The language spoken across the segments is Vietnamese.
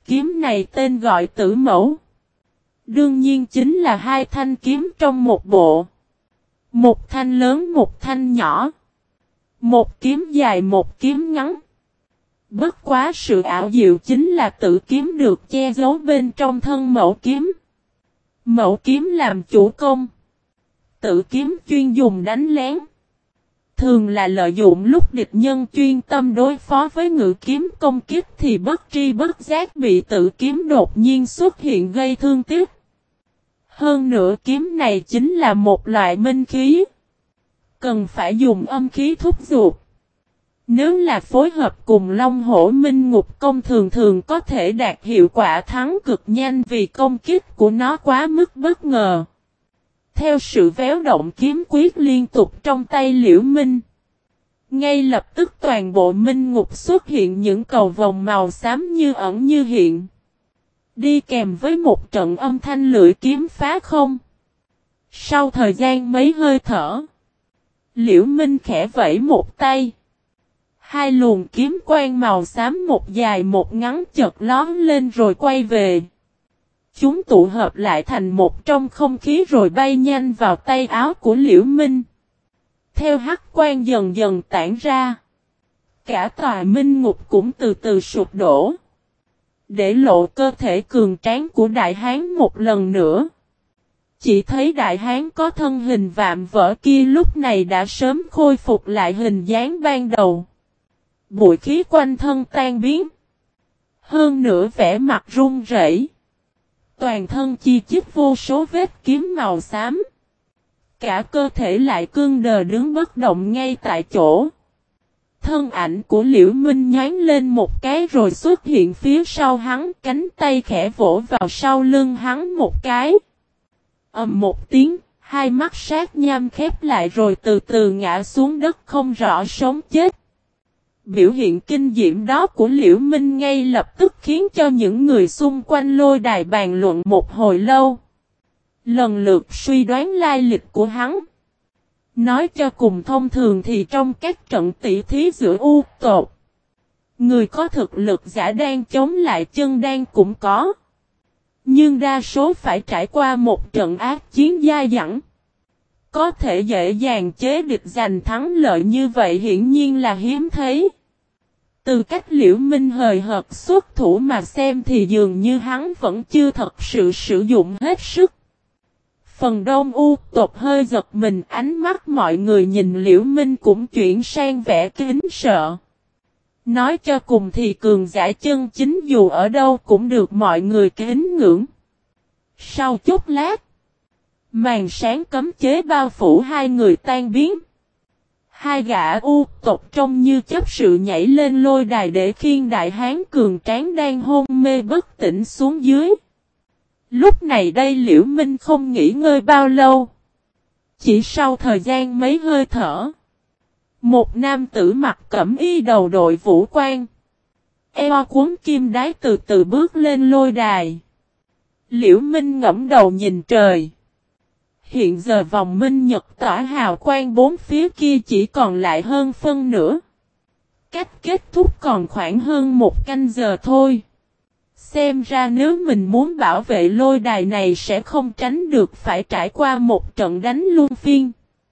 Kiếm này tên gọi Tử Mẫu. Đương nhiên chính là hai thanh kiếm trong một bộ. Một thanh lớn một thanh nhỏ. Một kiếm dài một kiếm ngắn. Bất quá sự ảo diệu chính là tử kiếm được che giấu bên trong thân mẫu kiếm. Mẫu kiếm làm chủ công. Tử kiếm chuyên dùng đánh lén. Thường là lợi dụng lúc địch nhân chuyên tâm đối phó với ngự kiếm công kích thì bất tri bất giác bị tử kiếm đột nhiên xuất hiện gây thương tiếc. Hơn nữa kiếm này chính là một loại minh khí. Cần phải dùng âm khí thúc giục. Nếu là phối hợp cùng Long Hổ Minh Ngục Công thường có thể đạt hiệu quả thắng cực nhanh vì công kích của nó quá mức bất ngờ. Theo sự véo động kiếm quyết liên tục trong tay Liễu Minh. Ngay lập tức toàn bộ Minh Ngục xuất hiện những cầu vòng màu xám như ẩn như hiện. Đi kèm với một trận âm thanh lưỡi kiếm phá không. Sau thời gian mấy hơi thở. Liễu Minh khẽ vẫy một tay. Hai luồng kiếm quang màu xám một dài một ngắn chợt lóe lên rồi quay về. Chúng tụ hợp lại thành một trong không khí rồi bay nhanh vào tay áo của Liễu Minh. Theo hắc quang dần dần tản ra. Cả tòa Minh Ngục cũng từ từ sụp đổ. Để lộ cơ thể cường tráng của Đại Hán một lần nữa. Chỉ thấy Đại Hán có thân hình vạm vỡ kia lúc này đã sớm khôi phục lại hình dáng ban đầu. Bụi khí quanh thân tan biến. Hơn nữa vẻ mặt run rẩy. Toàn thân chi chít vô số vết kiếm màu xám. Cả cơ thể lại cứng đờ đứng bất động ngay tại chỗ. Thân ảnh của Liễu Minh nhoáng lên một cái rồi xuất hiện phía sau hắn, cánh tay khẽ vỗ vào sau lưng hắn một cái. Ầm một tiếng, hai mắt sát nham khép lại rồi từ từ ngã xuống đất không rõ sống chết. Biểu hiện kinh diễm đó của Liễu Minh ngay lập tức khiến cho những người xung quanh lôi đài bàn luận một hồi lâu. Lần lượt suy đoán lai lịch của hắn. Nói cho cùng thông thường thì trong các trận tỷ thí giữa U tộc, người có thực lực giả đan chống lại chân đan cũng có. Nhưng đa số phải trải qua một trận ác chiến dai dẳng. Có thể dễ dàng chế địch giành thắng lợi như vậy hiển nhiên là hiếm thấy. Từ cách Liễu Minh hời hợt xuất thủ mà xem thì dường như hắn vẫn chưa thật sự sử dụng hết sức. Phần đông U tộc hơi giật mình, ánh mắt mọi người nhìn Liễu Minh cũng chuyển sang vẻ kính sợ. Nói cho cùng thì cường giả chân chính dù ở đâu cũng được mọi người kính ngưỡng. Sau chút lát, màn sáng cấm chế bao phủ hai người tan biến. Hai gã U tộc trông như chấp sự nhảy lên lôi đài để khiêng Đại Hán cường tráng đang hôn mê bất tỉnh xuống dưới. Lúc này đây Liễu Minh không nghỉ ngơi bao lâu. Chỉ sau thời gian mấy hơi thở, một nam tử mặc cẩm y đầu đội vũ quan, eo cuốn kim đái từ từ bước lên lôi đài. Liễu Minh ngẫm đầu nhìn trời. Hiện giờ vòng minh nhật tỏa hào quang bốn phía kia chỉ còn lại hơn phân nửa. Cách kết thúc còn khoảng hơn một canh giờ thôi. Xem ra nếu mình muốn bảo vệ lôi đài này sẽ không tránh được phải trải qua một trận đánh luân phiên.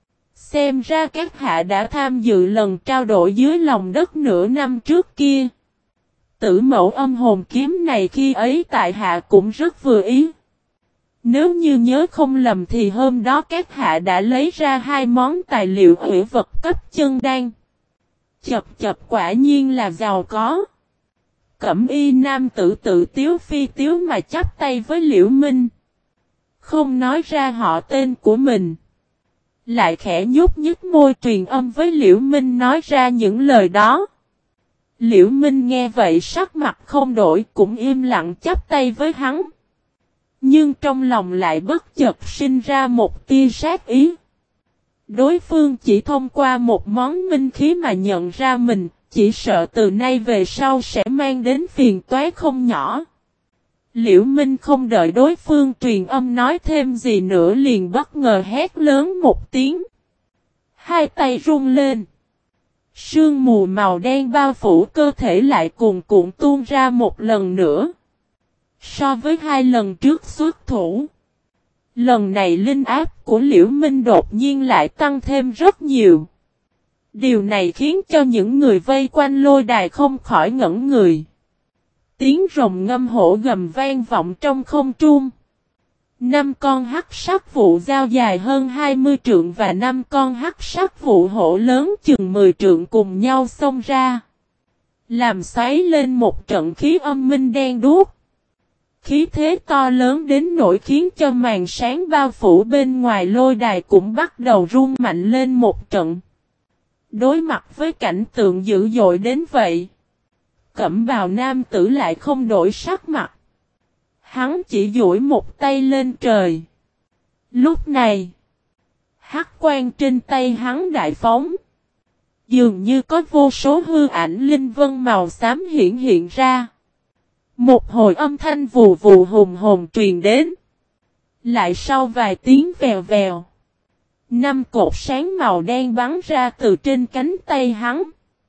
Xem ra các hạ đã tham dự lần trao đổi dưới lòng đất nửa năm trước kia. Tử mẫu âm hồn kiếm này khi ấy tại hạ cũng rất vừa ý. Nếu như nhớ không lầm thì hôm đó các hạ đã lấy ra hai món tài liệu hủy vật cấp chân đan. Chập quả nhiên là giàu có. Cẩm y nam tử tự tiếu phi tiếu mà chắp tay với Liễu Minh. Không nói ra họ tên của mình. Lại khẽ nhúc nhích môi truyền âm với Liễu Minh nói ra những lời đó. Liễu Minh nghe vậy sắc mặt không đổi cũng im lặng chắp tay với hắn. Nhưng trong lòng lại bất chợt sinh ra một tia sát ý. Đối phương chỉ thông qua một món minh khí mà nhận ra mình, chỉ sợ từ nay về sau sẽ mang đến phiền toái không nhỏ. Liễu Minh không đợi đối phương truyền âm nói thêm gì nữa liền bất ngờ hét lớn một tiếng. Hai tay run lên. Sương mù màu đen bao phủ cơ thể lại cuồn cuộn tuôn ra một lần nữa. So với hai lần trước xuất thủ, lần này linh áp của Liễu Minh đột nhiên lại tăng thêm rất nhiều. Điều này khiến cho những người vây quanh lôi đài không khỏi ngẩn người. Tiếng rồng ngâm hổ gầm vang vọng trong không trung. 5 con hắc sắc vụ dao dài hơn 20 trượng và 5 con hắc sắc vụ hổ lớn chừng 10 trượng cùng nhau xông ra, làm xoáy lên một trận khí âm minh đen đuốc. Khí thế to lớn đến nỗi khiến cho màn sáng bao phủ bên ngoài lôi đài cũng bắt đầu rung mạnh lên một trận. Đối mặt với cảnh tượng dữ dội đến vậy, Cẩm bào nam tử lại không đổi sắc mặt. Hắn chỉ duỗi một tay lên trời. Lúc này, hắc quang trên tay hắn đại phóng. Dường như có vô số hư ảnh linh vân màu xám hiện ra. Một hồi âm thanh vù vù hùng hồn truyền đến. Lại sau vài tiếng vèo vèo, 5 cột sáng màu đen bắn ra từ trên cánh tay hắn.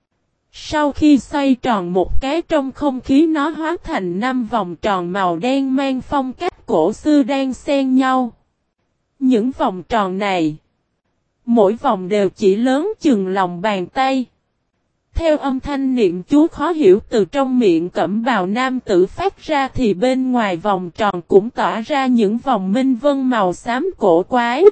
Sau khi xoay tròn một cái trong không khí, nó hóa thành 5 vòng tròn màu đen mang phong cách cổ xưa đang xen nhau. Những vòng tròn này, mỗi vòng đều chỉ lớn chừng lòng bàn tay. Theo âm thanh niệm chú khó hiểu từ trong miệng Cẩm bào nam tử phát ra thì bên ngoài vòng tròn cũng tỏa ra những vòng minh vân màu xám cổ quái.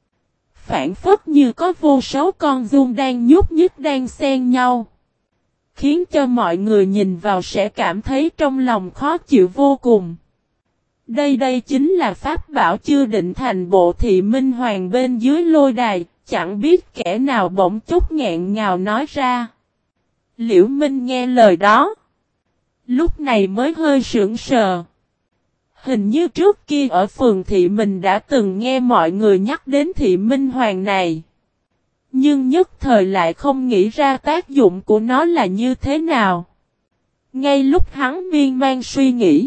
Phản phất như có vô số con giun đang nhúc nhích đang xen nhau, khiến cho mọi người nhìn vào sẽ cảm thấy trong lòng khó chịu vô cùng. Đây chính là pháp bảo chưa định thành bộ thị minh hoàng bên dưới lôi đài, chẳng biết kẻ nào bỗng chốc nghẹn ngào nói ra. Liễu Minh nghe lời đó, lúc này mới hơi sững sờ. Hình như trước kia ở phường thị mình đã từng nghe mọi người nhắc đến thị minh hoàng này, nhưng nhất thời lại không nghĩ ra tác dụng của nó là như thế nào. Ngay lúc hắn miên man suy nghĩ,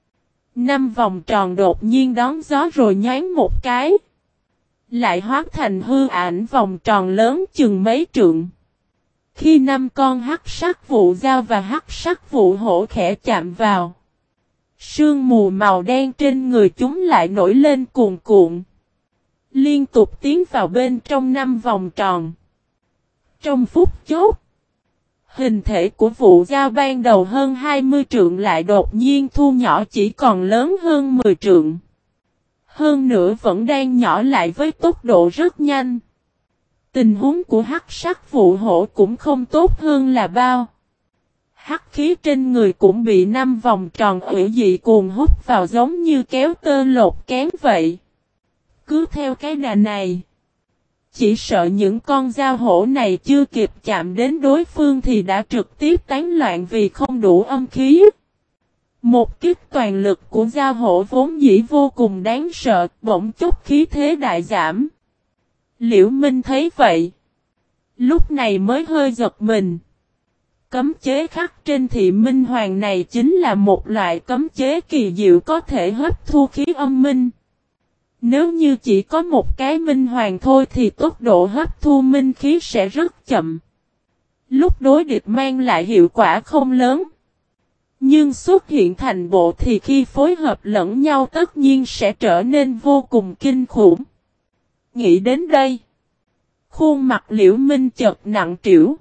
5 vòng tròn đột nhiên đón gió rồi nhoáng một cái, lại hóa thành hư ảnh vòng tròn lớn chừng mấy trượng. Khi 5 con hắc sắc vụ dao và hắc sắc vụ hổ khẽ chạm vào, sương mù màu đen trên người chúng lại nổi lên cuồn cuộn, liên tục tiến vào bên trong 5 vòng tròn. Trong phút chốc, hình thể của vụ dao ban đầu hơn 20 trượng lại đột nhiên thu nhỏ chỉ còn lớn hơn 10 trượng. Hơn nữa vẫn đang nhỏ lại với tốc độ rất nhanh. Tình huống của hắc sắc vụ hổ cũng không tốt hơn là bao. Hắc khí trên người cũng bị 5 vòng tròn ủy dị cuồng hút vào giống như kéo tơ lột kén vậy. Cứ theo cái đà này, chỉ sợ những con dao hổ này chưa kịp chạm đến đối phương thì đã trực tiếp tán loạn vì không đủ âm khí. Một kích toàn lực của dao hổ vốn dĩ vô cùng đáng sợ, bỗng chốc khí thế đại giảm. Liễu Minh thấy vậy, lúc này mới hơi giật mình. Cấm chế khắc trên thị minh hoàng này chính là một loại cấm chế kỳ diệu có thể hấp thu khí âm minh. Nếu như chỉ có một cái minh hoàng thôi thì tốc độ hấp thu minh khí sẽ rất chậm. Lúc đối địch mang lại hiệu quả không lớn. Nhưng xuất hiện thành bộ thì khi phối hợp lẫn nhau tất nhiên sẽ trở nên vô cùng kinh khủng. Nghĩ đến đây, khuôn mặt Liễu Minh chợt nặng trĩu.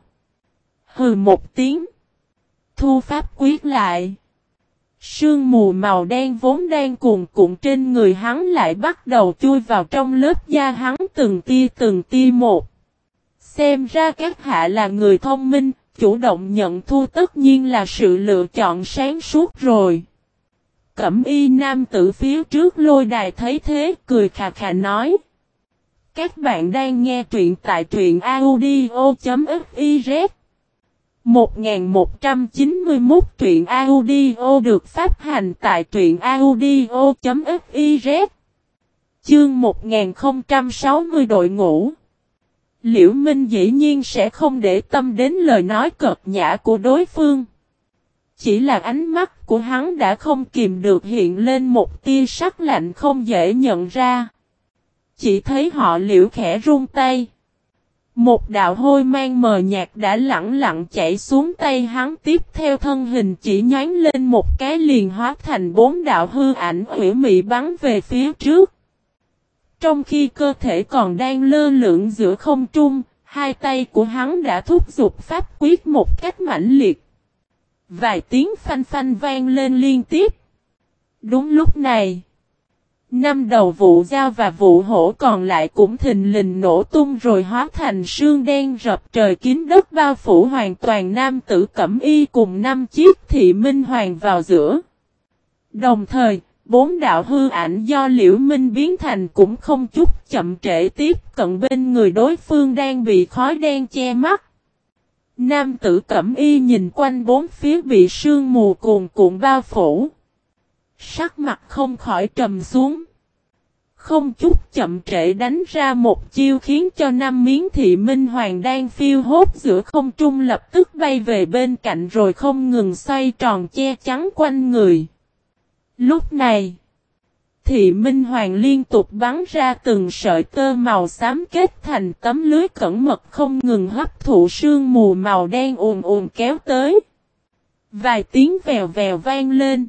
Hừ một tiếng, thu pháp quyết lại. Sương mù màu đen vốn đang cuồn cuộn trên người hắn lại bắt đầu chui vào trong lớp da hắn từng tia một. Xem ra các hạ là người thông minh, chủ động nhận thu tất nhiên là sự lựa chọn sáng suốt rồi. Cẩm y nam tử phía trước lôi đài thấy thế cười khà khà nói. Các bạn đang nghe truyện tại truyện audio.fiz 1191 truyện audio được phát hành tại truyện audio.fiz. Chương 1060 đội ngũ. Liễu Minh dĩ nhiên sẽ không để tâm đến lời nói cợt nhã của đối phương. Chỉ là ánh mắt của hắn đã không kìm được hiện lên một tia sắc lạnh không dễ nhận ra. Chỉ thấy họ Liễu khẽ run tay. Một đạo hôi mang mờ nhạt đã lẳng lặng chảy xuống tay hắn, tiếp theo thân hình chỉ nhoáng lên một cái liền hóa thành 4 đạo hư ảnh ủy mị bắn về phía trước. Trong khi cơ thể còn đang lơ lửng giữa không trung, hai tay của hắn đã thúc giục pháp quyết một cách mãnh liệt. Vài tiếng phanh phanh vang lên liên tiếp. Đúng lúc này, 5 đầu vụ dao và vụ hổ còn lại cũng thình lình nổ tung rồi hóa thành sương đen rập trời kín đất, bao phủ hoàn toàn nam tử cẩm y cùng 5 chiếc thị minh hoàng vào giữa. Đồng thời, 4 đạo hư ảnh do Liễu Minh biến thành cũng không chút chậm trễ tiếp cận bên người đối phương đang bị khói đen che mắt. Nam tử cẩm y nhìn quanh bốn phía bị sương mù cuồn cuộn bao phủ. Sắc mặt không khỏi trầm xuống. Không chút chậm trễ đánh ra một chiêu khiến cho 5 miếng thị minh hoàng đang phiêu hốt giữa không trung lập tức bay về bên cạnh rồi không ngừng xoay tròn che chắn quanh người. Lúc này, thị minh hoàng liên tục bắn ra từng sợi tơ màu xám kết thành tấm lưới cẩn mật không ngừng hấp thụ sương mù màu đen ùn ùn kéo tới. Vài tiếng vèo vèo vang lên.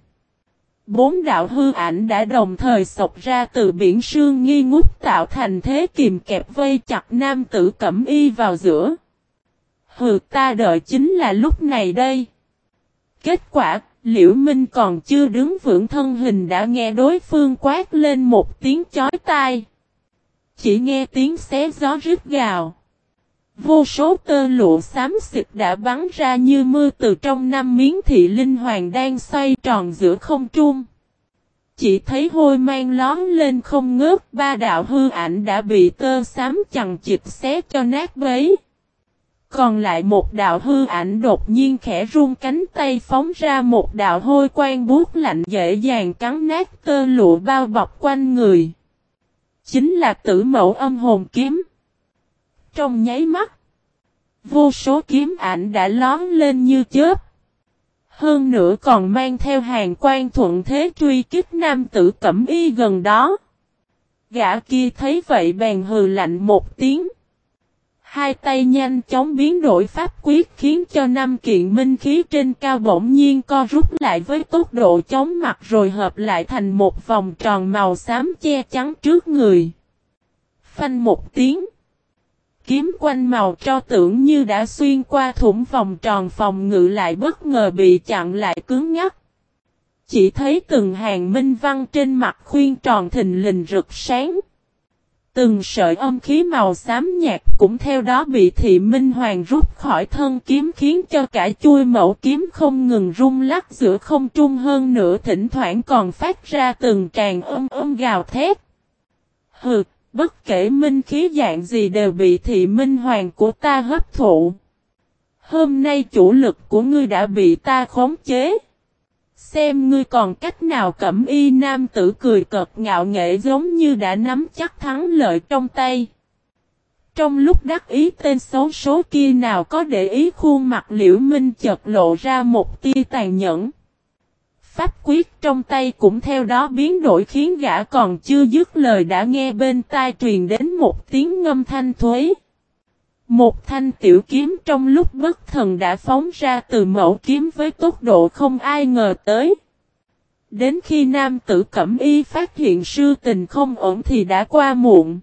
4 đạo hư ảnh đã đồng thời xộc ra từ biển sương nghi ngút tạo thành thế kìm kẹp vây chặt nam tử cẩm y vào giữa. Hừ, ta đợi chính là lúc này đây. Kết quả, Liễu Minh còn chưa đứng vững thân hình đã nghe đối phương quát lên một tiếng chói tai. Chỉ nghe tiếng xé gió rít gào. Vô số tơ lụa xám xịt đã bắn ra như mưa từ trong 5 miếng thị linh hoàng đang xoay tròn giữa không trung. Chỉ thấy hôi mang lón lên không ngớt, 3 đạo hư ảnh đã bị tơ xám chằng chịt xé cho nát bấy. Còn lại một đạo hư ảnh đột nhiên khẽ run cánh tay phóng ra một đạo hôi quang buốt lạnh dễ dàng cắn nát tơ lụa bao bọc quanh người. Chính là Tử Mẫu Âm Hồn Kiếm. Trong nháy mắt, vô số kiếm ảnh đã lón lên như chớp. Hơn nữa còn mang theo hàng quan thuận thế truy kích nam tử cẩm y gần đó. Gã kia thấy vậy bèn hừ lạnh một tiếng. Hai tay nhanh chóng biến đổi pháp quyết khiến cho 5 kiện minh khí trên cao bỗng nhiên co rút lại với tốc độ chóng mặt rồi hợp lại thành một vòng tròn màu xám che chắn trước người. Phanh một tiếng. Kiếm quanh màu tro tưởng như đã xuyên qua thủng vòng tròn phòng ngự lại bất ngờ bị chặn lại cứng ngắc. Chỉ thấy từng hàng minh văn trên mặt khuyên tròn thình lình rực sáng. Từng sợi âm khí màu xám nhạt cũng theo đó bị thị minh hoàng rút khỏi thân kiếm khiến cho cả chuôi mẫu kiếm không ngừng rung lắc giữa không trung, hơn nữa thỉnh thoảng còn phát ra từng tràng gào thét. Hừ, bất kể minh khí dạng gì đều bị thị minh hoàng của ta hấp thụ. Hôm nay chủ lực của ngươi đã bị ta khống chế. Xem ngươi còn cách nào. Cẩm y nam tử cười cợt ngạo nghễ giống như đã nắm chắc thắng lợi trong tay. Trong lúc đắc ý tên xấu số kia nào có để ý khuôn mặt Liễu Minh chợt lộ ra một tia tàn nhẫn. Pháp quyết trong tay cũng theo đó biến đổi khiến gã còn chưa dứt lời đã nghe bên tai truyền đến một tiếng ngâm thanh thuế. Một thanh tiểu kiếm trong lúc bất thần đã phóng ra từ mẫu kiếm với tốc độ không ai ngờ tới. Đến khi nam tử cẩm y phát hiện sự tình không ổn thì đã qua muộn.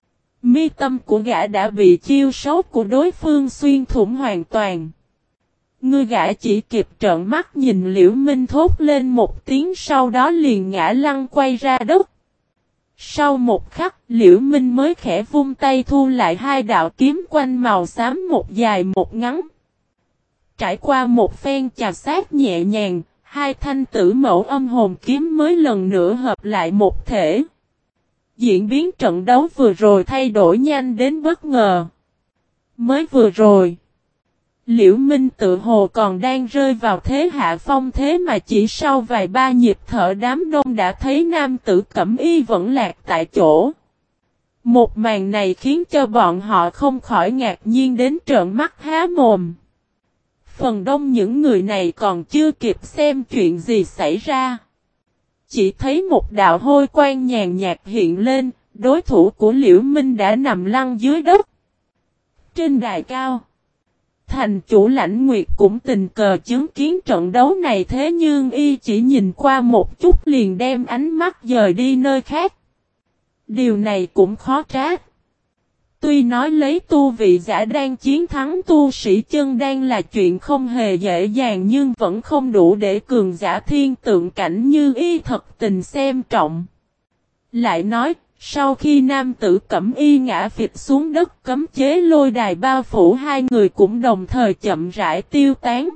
Mi tâm của gã đã bị chiêu số của đối phương xuyên thủng hoàn toàn. Ngươi gã chỉ kịp trợn mắt nhìn Liễu Minh thốt lên một tiếng, sau đó liền ngã lăn quay ra đất. Sau một khắc, Liễu Minh mới khẽ vung tay thu lại 2 đạo kiếm quanh màu xám, một dài một ngắn. Trải qua một phen chà sát nhẹ nhàng, 2 thanh tử mẫu âm hồn kiếm mới lần nữa hợp lại một thể. Diễn biến trận đấu vừa rồi thay đổi nhanh đến bất ngờ. Mới vừa rồi, Liễu Minh tự hồ còn đang rơi vào thế hạ phong, thế mà chỉ sau vài ba nhịp thở đám đông đã thấy nam tử cẩm y vẫn lạc tại chỗ. Một màn này khiến cho bọn họ không khỏi ngạc nhiên đến trợn mắt há mồm. Phần đông những người này còn chưa kịp xem chuyện gì xảy ra. Chỉ thấy một đạo hôi quang nhàn nhạt hiện lên, đối thủ của Liễu Minh đã nằm lăn dưới đất. trên đài cao, thành chủ Lãnh Nguyệt cũng tình cờ chứng kiến trận đấu này, thế nhưng y chỉ nhìn qua một chút liền đem ánh mắt dời đi nơi khác. Điều này cũng khó trách. Tuy nói lấy tu vị giả đang chiến thắng tu sĩ chân đan là chuyện không hề dễ dàng, nhưng vẫn không đủ để cường giả thiên tượng cảnh như y thật tình xem trọng. Lại nói, sau khi nam tử Cẩm Y ngã phịch xuống đất, cấm chế lôi đài bao phủ hai người cũng đồng thời chậm rãi tiêu tán.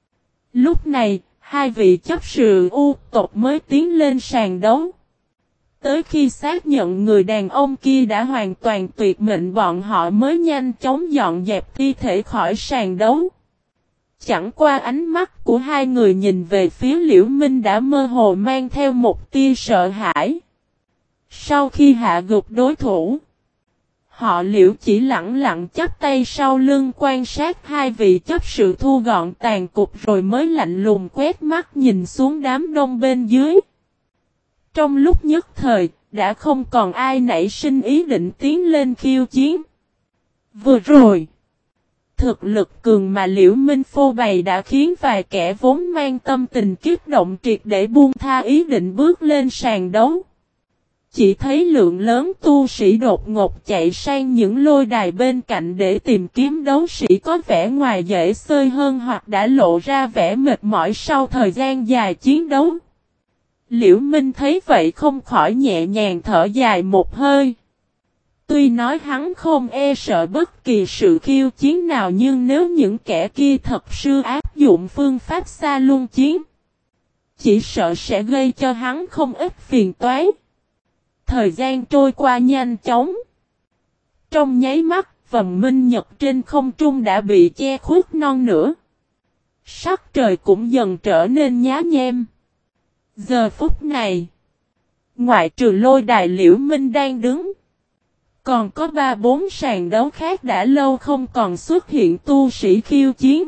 Lúc này, hai vị chấp sự U tộc mới tiến lên sàn đấu. Tới khi xác nhận người đàn ông kia đã hoàn toàn tuyệt mệnh, bọn họ mới nhanh chóng dọn dẹp thi thể khỏi sàn đấu. Chẳng qua ánh mắt của hai người nhìn về phía Liễu Minh đã mơ hồ mang theo một tia sợ hãi. Sau khi hạ gục đối thủ, họ Liễu chỉ lặng lặng chắp tay sau lưng quan sát hai vị chấp sự thu gọn tàn cục, rồi mới lạnh lùng quét mắt nhìn xuống đám đông bên dưới. Trong lúc nhất thời, đã không còn ai nảy sinh ý định tiến lên khiêu chiến. Vừa rồi, thực lực cường mà Liễu Minh phô bày đã khiến vài kẻ vốn mang tâm tình kích động triệt để buông tha ý định bước lên sàn đấu. Chỉ thấy lượng lớn tu sĩ đột ngột chạy sang những lôi đài bên cạnh để tìm kiếm đấu sĩ có vẻ ngoài dễ xơi hơn hoặc đã lộ ra vẻ mệt mỏi sau thời gian dài chiến đấu. Liễu Minh thấy vậy không khỏi nhẹ nhàng thở dài một hơi. Tuy nói hắn không e sợ bất kỳ sự khiêu chiến nào, nhưng nếu những kẻ kia thật sự áp dụng phương pháp xa luân chiến, chỉ sợ sẽ gây cho hắn không ít phiền toái. Thời gian trôi qua nhanh chóng. Trong nháy mắt, vầng minh nhật trên không trung đã bị che khuất non nửa. Sắc trời cũng dần trở nên nhá nhem. Giờ phút này, ngoại trừ lôi đài Liễu Minh đang đứng, còn có 3-4 sàn đấu khác đã lâu không còn xuất hiện tu sĩ khiêu chiến.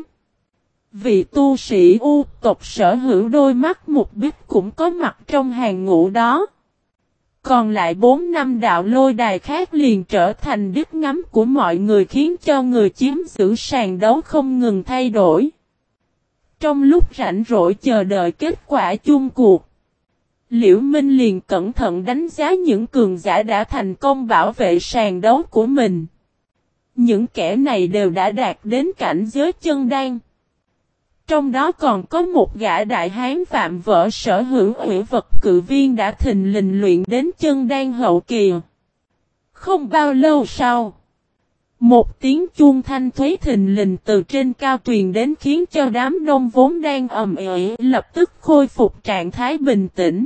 Vị tu sĩ U tộc sở hữu đôi mắt mục bích cũng có mặt trong hàng ngũ đó. Còn lại 4-5 đạo lôi đài khác liền trở thành đích ngắm của mọi người, khiến cho người chiếm giữ sàn đấu không ngừng thay đổi. Trong lúc rảnh rỗi chờ đợi kết quả chung cuộc, Liễu Minh liền cẩn thận đánh giá những cường giả đã thành công bảo vệ sàn đấu của mình. Những kẻ này đều đã đạt đến cảnh giới chân đan. Trong đó còn có một gã đại hán vạm vỡ sở hữu ủy vật cự viên đã thình lình luyện đến chân đan hậu kỳ. Không bao lâu sau, một tiếng chuông thanh thúy thình lình từ trên cao truyền đến, khiến cho đám đông vốn đang ầm ĩ lập tức khôi phục trạng thái bình tĩnh.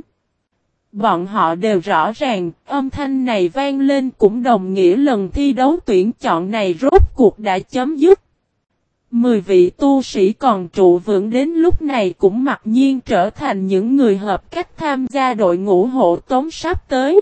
Bọn họ đều rõ ràng, âm thanh này vang lên cũng đồng nghĩa lần thi đấu tuyển chọn này rốt cuộc đã chấm dứt. 10 vị tu sĩ còn trụ vững đến lúc này cũng mặc nhiên trở thành những người hợp cách tham gia đội ngũ hộ tống sắp tới.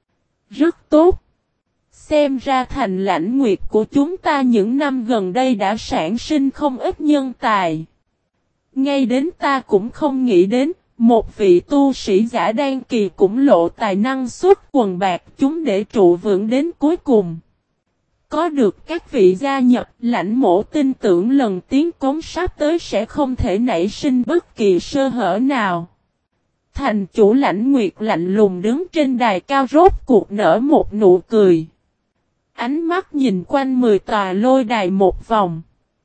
Rất tốt. Xem ra thành Lãnh Nguyệt của chúng ta những năm gần đây đã sản sinh không ít nhân tài. Ngay đến ta cũng không nghĩ đến, một vị tu sĩ giả đan kỳ cũng lộ tài năng xuất quần bạc chúng để trụ vững đến cuối cùng. Có được các vị gia nhập, Lãnh mỗ tin tưởng lần tiến cống sắp tới sẽ không thể nảy sinh bất kỳ sơ hở nào. Thành chủ Lãnh Nguyệt lạnh lùng đứng trên đài cao rốt cuộc nở một nụ cười. Ánh mắt nhìn quanh 10 tòa lôi đài một vòng.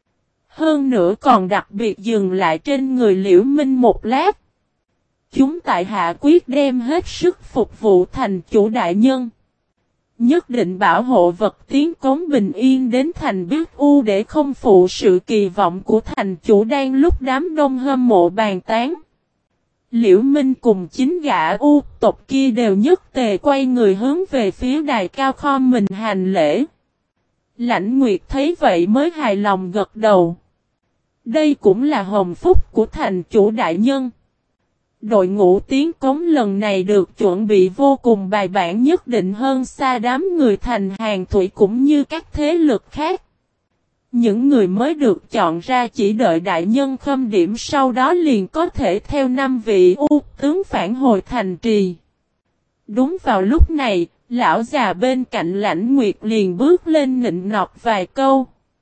Hơn nữa còn đặc biệt dừng lại trên người Liễu Minh một lát. Chúng tại hạ quyết đem hết sức phục vụ thành chủ đại nhân. Nhất định bảo hộ vật tiến cống bình yên đến thành Biết U để không phụ sự kỳ vọng của thành chủ. Đang lúc đám đông hâm mộ bàn tán, Liễu Minh cùng 9 gã U tộc kia đều nhất tề quay người hướng về phía đài cao khom mình hành lễ. Lãnh Nguyệt thấy vậy mới hài lòng gật đầu. Đây cũng là hồng phúc của thành chủ đại nhân. Đội ngũ tiến cống lần này được chuẩn bị vô cùng bài bản, nhất định hơn xa đám người thành Hàng Thủy cũng như các thế lực khác. Những người mới được chọn ra chỉ đợi đại nhân khâm điểm, sau đó liền có thể theo 5 vị U tướng phản hồi thành trì. Đúng vào lúc này, lão già bên cạnh Lãnh Nguyệt liền bước lên nịnh nọt vài câu.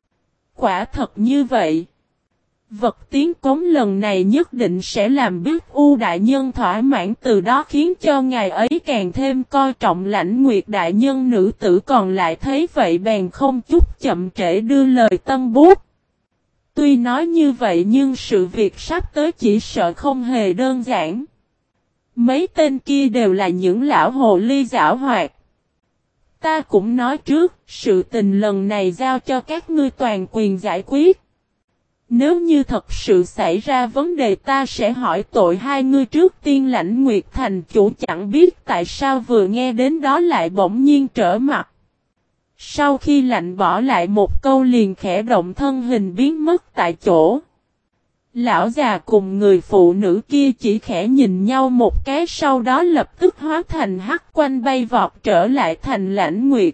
quả thật như vậy. Vật tiến cống lần này nhất định sẽ làm biết U đại nhân thỏa mãn, từ đó khiến cho ngài ấy càng thêm coi trọng Lãnh Nguyệt đại nhân. Nữ tử còn lại thấy vậy bèn không chút chậm trễ đưa lời tân bút. Tuy nói như vậy nhưng sự việc sắp tới chỉ sợ không hề đơn giản. Mấy tên kia đều là những lão hồ ly giảo hoạt. Ta cũng nói trước, sự tình lần này giao cho các ngươi toàn quyền giải quyết. Nếu như thật sự xảy ra vấn đề ta sẽ hỏi tội hai ngươi trước tiên. Lãnh Nguyệt thành chủ chẳng biết tại sao vừa nghe đến đó lại bỗng nhiên trở mặt. Sau khi lạnh bỏ lại một câu liền khẽ động thân hình biến mất tại chỗ. Lão già cùng người phụ nữ kia chỉ khẽ nhìn nhau một cái, sau đó lập tức hóa thành hắc quanh bay vọt trở lại thành Lãnh Nguyệt.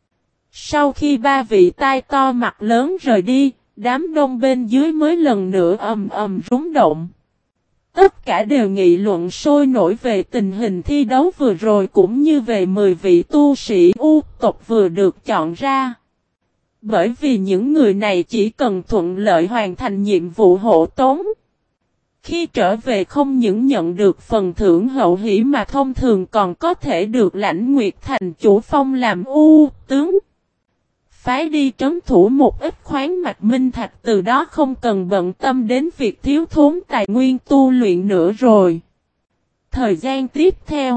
Sau khi ba vị tai to mặt lớn rời đi, đám đông bên dưới mới lần nữa ầm ầm rúng động. Tất cả đều nghị luận sôi nổi về tình hình thi đấu vừa rồi cũng như về 10 vị tu sĩ U tộc vừa được chọn ra. Bởi vì những người này chỉ cần thuận lợi hoàn thành nhiệm vụ hộ tống. Khi trở về không những nhận được phần thưởng hậu hỷ mà thông thường còn có thể được Lãnh Nguyệt thành chủ phong làm U tướng. Phái đi trấn thủ một ít khoáng mạch minh thạch, từ đó không cần bận tâm đến việc thiếu thốn tài nguyên tu luyện nữa rồi. Thời gian tiếp theo,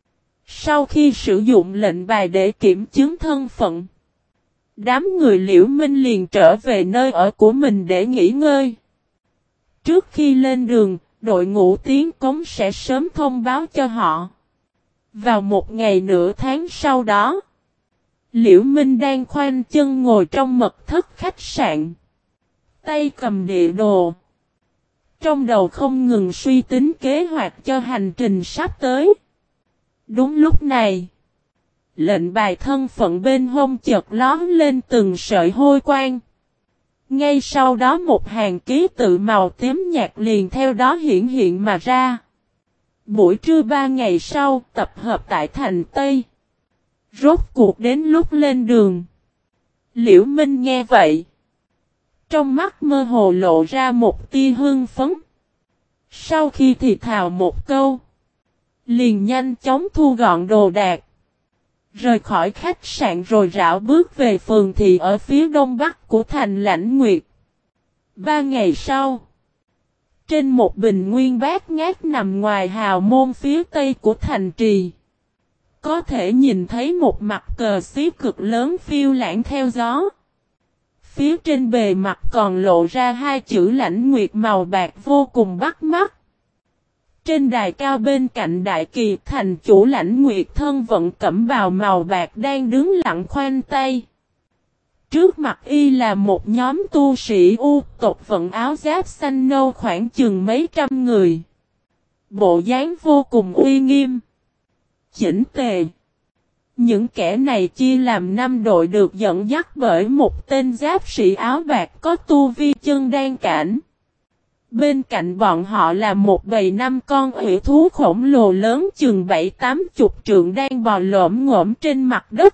sau khi sử dụng lệnh bài để kiểm chứng thân phận, đám người Liễu Minh liền trở về nơi ở của mình để nghỉ ngơi. Trước khi lên đường, đội ngũ tiến cống sẽ sớm thông báo cho họ. Vào một ngày nửa tháng sau đó, Liễu Minh đang khoanh chân ngồi trong mật thất khách sạn, tay cầm địa đồ, trong đầu không ngừng suy tính kế hoạch cho hành trình sắp tới. Đúng lúc này, lệnh bài thân phận bên hông chợt lóe lên từng sợi hôi quang. Ngay sau đó một hàng ký tự màu tím nhạt liền theo đó hiển hiện mà ra. Buổi trưa 3 ngày sau, tập hợp tại thành Tây. Rốt cuộc đến lúc lên đường. Liễu Minh nghe vậy, trong mắt mơ hồ lộ ra một tia hưng phấn. Sau khi thì thào một câu, liền nhanh chóng thu gọn đồ đạc, rời khỏi khách sạn rồi rảo bước về phường thị ở phía đông bắc của thành Lãnh Nguyệt. 3 ngày sau, trên một bình nguyên bát ngát nằm ngoài hào môn phía tây của thành trì, có thể nhìn thấy một mặt cờ xí cực lớn phiêu lãng theo gió. Phía trên bề mặt còn lộ ra hai chữ Lãnh Nguyệt màu bạc vô cùng bắt mắt. Trên đài cao bên cạnh đại kỳ, thành chủ Lãnh Nguyệt thân vận cẩm bào màu bạc đang đứng lặng khoanh tay. Trước mặt y là một nhóm tu sĩ U tộc vận áo giáp xanh nâu khoảng chừng mấy trăm người. Bộ dáng vô cùng uy nghiêm, chỉnh tề. Những kẻ này chia làm 5 đội được dẫn dắt bởi một tên giáp sĩ áo bạc có tu vi chân đan cảnh. Bên cạnh bọn họ là một bầy 5 con ủy thú khổng lồ lớn chừng 7-80 trượng đang bò lổm ngổm trên mặt đất.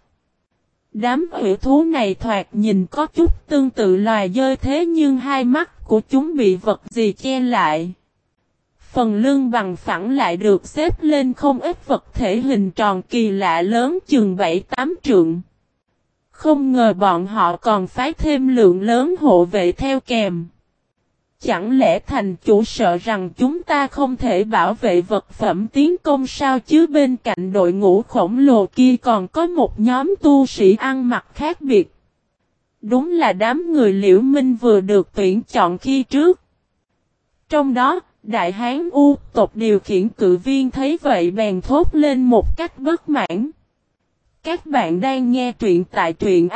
Đám ủy thú này thoạt nhìn có chút tương tự loài dơi thế nhưng hai mắt của chúng bị vật gì che lại. Phần lưng bằng phẳng lại được xếp lên không ít vật thể hình tròn kỳ lạ lớn chừng 7-8 trượng. Không ngờ bọn họ còn phái thêm lượng lớn hộ vệ theo kèm. Chẳng lẽ thành chủ sợ rằng chúng ta không thể bảo vệ vật phẩm tiến công sao chứ? Bên cạnh đội ngũ khổng lồ kia còn có một nhóm tu sĩ ăn mặc khác biệt. Đúng là đám người Liễu Minh vừa được tuyển chọn khi trước. Trong đó, Đại Hán U tộc điều khiển cự viên thấy vậy bèn thốt lên một cách bất mãn. Các bạn đang nghe truyện tại truyện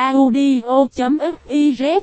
audio.fiz.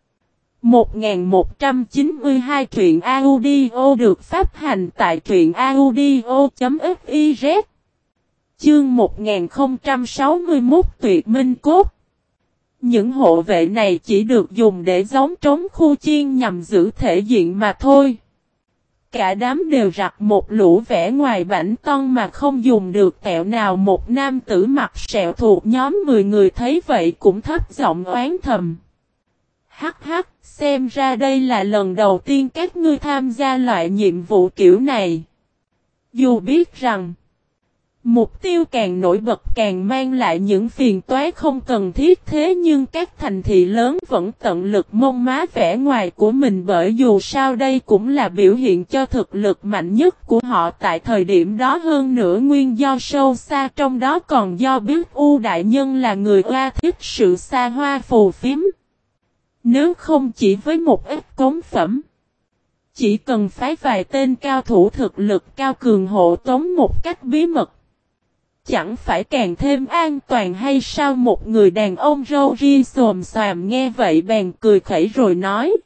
1192 truyện audio được phát hành tại truyện audio.fiz. Chương 1061 Tuyệt Minh Cốt. Những hộ vệ này chỉ được dùng để gióng trống khu chiên nhằm giữ thể diện mà thôi. Cả đám đều rặt một lũ vẻ ngoài bảnh ton mà không dùng được tẹo nào. Một nam tử mặt sẹo thuộc nhóm 10 người thấy vậy cũng thấp giọng oán thầm. Hắc hắc, xem ra đây là lần đầu tiên các ngươi tham gia loại nhiệm vụ kiểu này. Dù biết rằng, mục tiêu càng nổi bật càng mang lại những phiền toái không cần thiết, thế nhưng các thành thị lớn vẫn tận lực mông má vẻ ngoài của mình, bởi dù sao đây cũng là biểu hiện cho thực lực mạnh nhất của họ tại thời điểm đó, hơn nữa nguyên do sâu xa trong đó còn do biết U đại nhân là người oa thích sự xa hoa phù phiếm. Nếu không chỉ với một ít cống phẩm, chỉ cần phái vài tên cao thủ thực lực cao cường hộ tống một cách bí mật, chẳng phải càng thêm an toàn hay sao? Một người đàn ông râu ria xồm xoàm nghe vậy bèn cười khẩy rồi nói.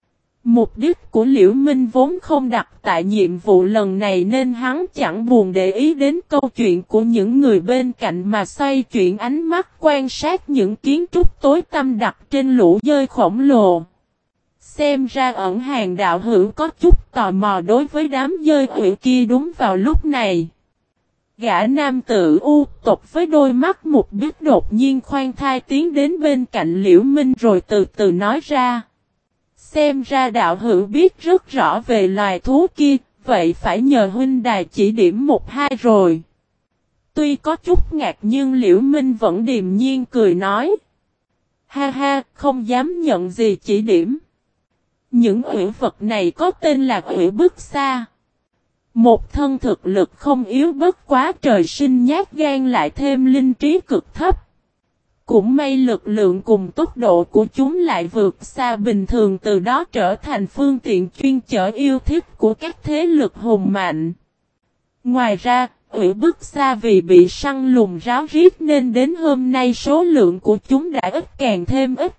Mục đích của Liễu Minh vốn không đặt tại nhiệm vụ lần này nên hắn chẳng buồn để ý đến câu chuyện của những người bên cạnh mà xoay chuyển ánh mắt quan sát những kiến trúc tối tăm đặt trên lũ dơi khổng lồ. Xem ra ẩn hàng đạo hữu có chút tò mò đối với đám dơi hủy kia. Đúng vào lúc này, gã nam tử U tộc với đôi mắt mục biết đột nhiên khoan thai tiến đến bên cạnh Liễu Minh rồi từ từ nói ra. Xem ra đạo hữu biết rất rõ về loài thú kia, vậy phải nhờ huynh đài chỉ điểm một hai rồi. Tuy có chút ngạc nhưng Liễu Minh vẫn điềm nhiên cười nói. Ha ha, không dám nhận gì chỉ điểm. Những ủy vật này có tên là ủy bức xa. Một thân thực lực không yếu, bất quá trời sinh nhát gan lại thêm linh trí cực thấp. Cũng may lực lượng cùng tốc độ của chúng lại vượt xa bình thường, từ đó trở thành phương tiện chuyên chở yêu thích của các thế lực hùng mạnh. Ngoài ra, ủy bức xa vì bị săn lùng ráo riết nên đến hôm nay số lượng của chúng đã ít càng thêm ít.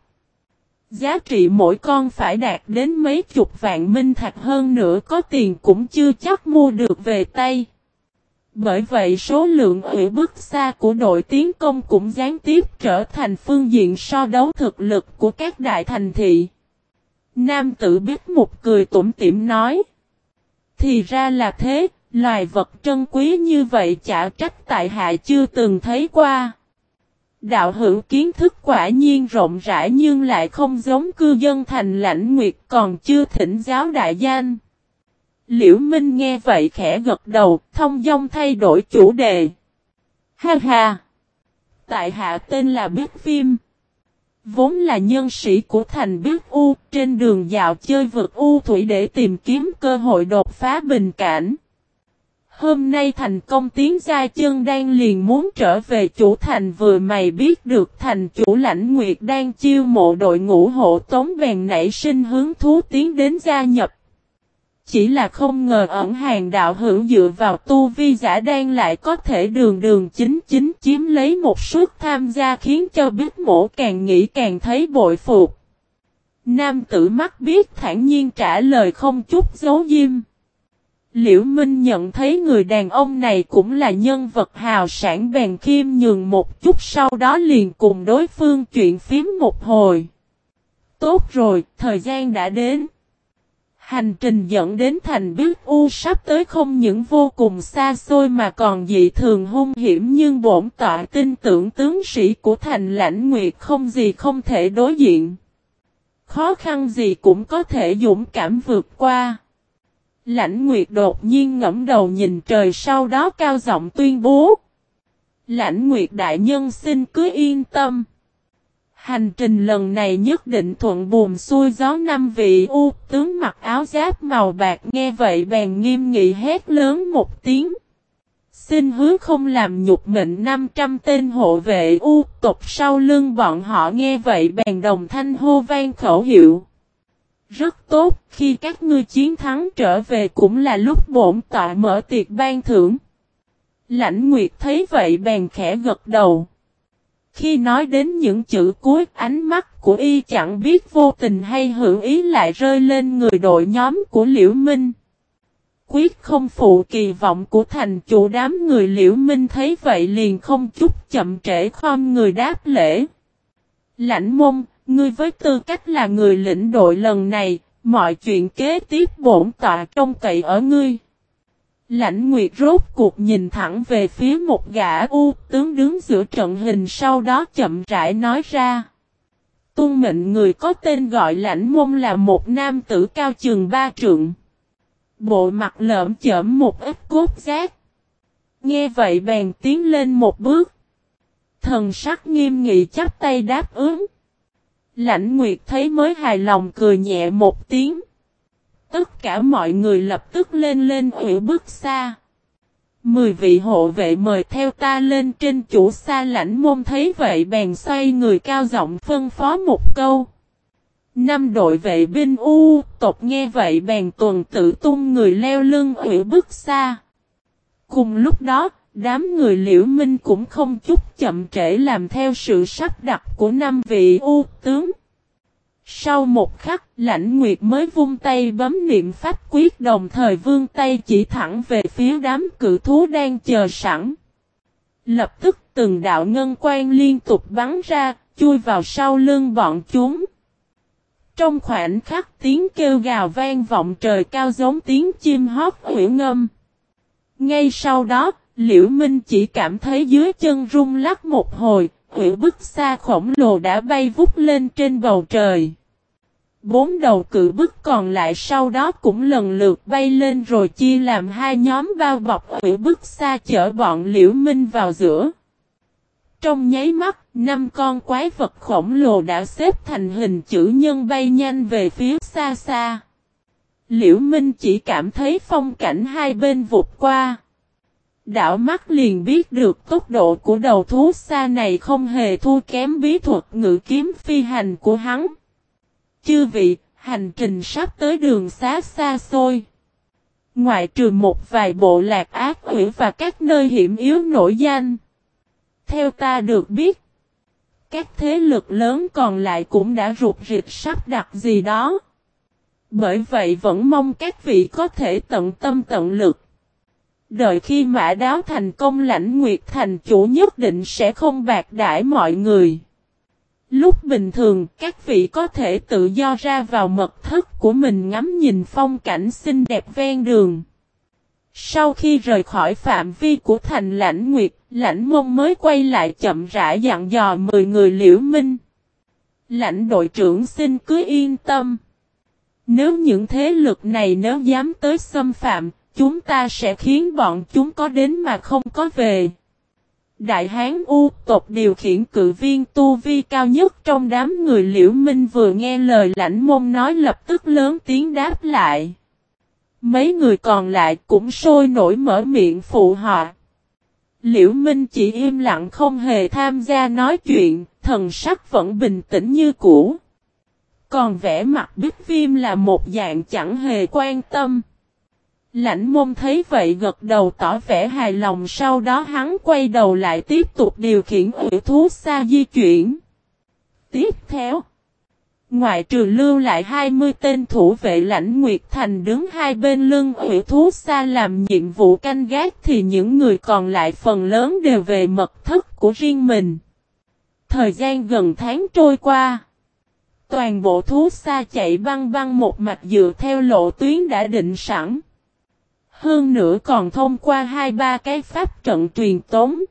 Giá trị mỗi con phải đạt đến mấy chục vạn minh thạch, hơn nữa có tiền cũng chưa chắc mua được về tay. Bởi vậy số lượng ủy bức xa của đội tiến công cũng gián tiếp trở thành phương diện so đấu thực lực của các đại thành thị. Nam tử biết một cười tủm tỉm nói. Thì ra là thế, loài vật trân quý như vậy chả trách tại hạ chưa từng thấy qua. Đạo hữu kiến thức quả nhiên rộng rãi nhưng lại không giống cư dân thành Lãnh Nguyệt, còn chưa thỉnh giáo đại danh. Liễu Minh nghe vậy khẽ gật đầu, thông dong thay đổi chủ đề. Ha ha! Tại hạ tên là Biết Viêm. Vốn là nhân sĩ của thành Biết U, trên đường dạo chơi vực U thủy để tìm kiếm cơ hội đột phá bình cảnh. Hôm nay thành công tiến giai chân đan liền muốn trở về chủ thành, vừa mày biết được thành chủ Lãnh Nguyệt đang chiêu mộ đội ngũ hộ tống bèn nảy sinh hứng thú tiến đến gia nhập. Chỉ là không ngờ ẩn hàng đạo hữu dựa vào tu vi giả đan lại có thể đường đường chính chính chiếm lấy một suất tham gia, khiến cho Biết Mổ càng nghĩ càng thấy bội phục. Nam tử mắt biết thản nhiên trả lời không chút giấu diêm. Liễu Minh nhận thấy người đàn ông này cũng là nhân vật hào sản bèn khiêm nhường một chút, sau đó liền cùng đối phương chuyện phím một hồi. Tốt rồi, thời gian đã đến. Hành trình dẫn đến thành Biết U sắp tới không những vô cùng xa xôi mà còn dị thường hung hiểm, nhưng bổn tọa tin tưởng tướng sĩ của thành Lãnh Nguyệt không gì không thể đối diện. Khó khăn gì cũng có thể dũng cảm vượt qua. Lãnh Nguyệt đột nhiên ngẫm đầu nhìn trời, sau đó cao giọng tuyên bố. Lãnh Nguyệt đại nhân xin cứ yên tâm. Hành trình lần này nhất định thuận buồm xuôi gió. Năm vị U tướng mặc áo giáp màu bạc nghe vậy bèn nghiêm nghị hét lớn một tiếng. Xin hứa không làm nhục mệnh 500 tên hộ vệ U tộc sau lưng bọn họ nghe vậy bèn đồng thanh hô vang khẩu hiệu. Rất tốt, khi các ngươi chiến thắng trở về cũng là lúc bổn tọa mở tiệc ban thưởng. Lãnh Nguyệt thấy vậy bèn khẽ gật đầu. Khi nói đến những chữ cuối, ánh mắt của y chẳng biết vô tình hay hữu ý lại rơi lên người đội nhóm của Liễu Minh. Quyết không phụ kỳ vọng của thành chủ. Đám người Liễu Minh thấy vậy liền không chút chậm trễ khom người đáp lễ. Lãnh Môn, ngươi với tư cách là người lĩnh đội lần này, mọi chuyện kế tiếp bổn tọa trông cậy ở ngươi. Lãnh Nguyệt rốt cuộc nhìn thẳng về phía một gã U tướng đứng giữa trận hình, sau đó chậm rãi nói ra. tuân mệnh người có tên gọi Lãnh Môn là một nam tử cao chừng 3 trượng. Bộ mặt lởm chởm một ít cốt giác. Nghe vậy bèn tiến lên một bước. Thần sắc nghiêm nghị chắp tay đáp ứng. Lãnh Nguyệt thấy mới hài lòng cười nhẹ một tiếng. Tất cả mọi người lập tức lên ủy bước xa. 10 vị hộ vệ mời theo ta lên trên chủ xa. Lãnh Môn thấy vậy bèn xoay người cao giọng phân phó một câu. 5 đội vệ binh tộc nghe vậy bèn tuần tự tung người leo lưng ủy bước xa. Cùng lúc đó, đám người Liễu Minh cũng không chút chậm trễ làm theo sự sắp đặt của 5 vị tướng. Sau một khắc, Lãnh Nguyệt mới vung tay bấm niệm pháp quyết, đồng thời vươn tay chỉ thẳng về phía đám cự thú đang chờ sẵn. Lập tức từng đạo ngân quang liên tục bắn ra, chui vào sau lưng bọn chúng. Trong khoảnh khắc tiếng kêu gào vang vọng trời cao giống tiếng chim hót uyển ngâm. Ngay sau đó, Liễu Minh chỉ cảm thấy dưới chân rung lắc một hồi, uyển bức xa khổng lồ đã bay vút lên trên bầu trời. 4 đầu cự bức còn lại sau đó cũng lần lượt bay lên rồi chia làm 2 nhóm bao bọc uyển bức xa chở bọn Liễu Minh vào giữa. Trong nháy mắt, 5 con quái vật khổng lồ đã xếp thành hình chữ nhân bay nhanh về phía xa xa. Liễu Minh chỉ cảm thấy phong cảnh hai bên vụt qua. Đảo mắt liền biết được tốc độ của đầu thú xa này không hề thua kém bí thuật ngự kiếm phi hành của hắn. Chư vị, hành trình sắp tới đường xá xa xôi. Ngoại trừ một vài bộ lạc ác quỷ và các nơi hiểm yếu nổi danh. Theo ta được biết, các thế lực lớn còn lại cũng đã rục rịch sắp đặt gì đó. Bởi vậy vẫn mong các vị có thể tận tâm tận lực. Đợi khi Mã Đáo thành công, Lãnh Nguyệt thành chủ nhất định sẽ không bạc đãi mọi người. Lúc bình thường, các vị có thể tự do ra vào mật thất của mình ngắm nhìn phong cảnh xinh đẹp ven đường. Sau khi rời khỏi phạm vi của thành Lãnh Nguyệt, Lãnh Môn mới quay lại chậm rãi dặn dò 10 người Liễu Minh. Lãnh đội trưởng xin cứ yên tâm. Nếu những thế lực này nếu dám tới xâm phạm, chúng ta sẽ khiến bọn chúng có đến mà không có về. Đại Hán tộc điều khiển cự viên tu vi cao nhất trong đám người Liễu Minh vừa nghe lời Lãnh Môn nói lập tức lớn tiếng đáp lại. Mấy người còn lại cũng sôi nổi mở miệng phụ họ. Liễu Minh chỉ im lặng không hề tham gia nói chuyện, thần sắc vẫn bình tĩnh như cũ. Còn vẻ mặt Bích Viêm là một dạng chẳng hề quan tâm. Lãnh Môn thấy vậy gật đầu tỏ vẻ hài lòng, sau đó hắn quay đầu lại tiếp tục điều khiển uyển thú xa di chuyển. Tiếp theo, ngoại trừ lưu lại 20 tên thủ vệ Lãnh Nguyệt thành đứng hai bên lưng uyển thú xa làm nhiệm vụ canh gác thì những người còn lại phần lớn đều về mật thất của riêng mình. Thời gian gần tháng trôi qua. Toàn bộ thú xa chạy băng băng một mạch dựa theo lộ tuyến đã định sẵn. Hơn nữa còn thông qua 2-3 cái pháp trận truyền tống.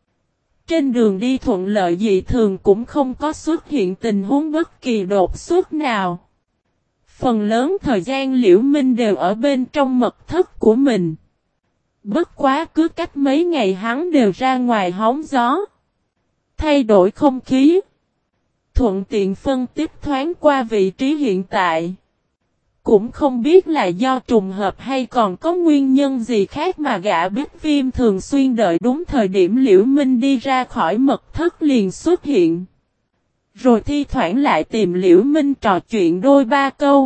Trên đường đi thuận lợi dị thường cũng không có xuất hiện tình huống bất kỳ đột xuất nào. Phần lớn thời gian Liễu Minh đều ở bên trong mật thất của mình. Bất quá cứ cách mấy ngày hắn đều ra ngoài hóng gió. Thay đổi không khí. Thuận tiện phân tích thoáng qua vị trí hiện tại. Cũng không biết là do trùng hợp hay còn có nguyên nhân gì khác mà gã Bích Viêm thường xuyên đợi đúng thời điểm Liễu Minh đi ra khỏi mật thất liền xuất hiện. Rồi thi thoảng lại tìm Liễu Minh trò chuyện đôi ba câu.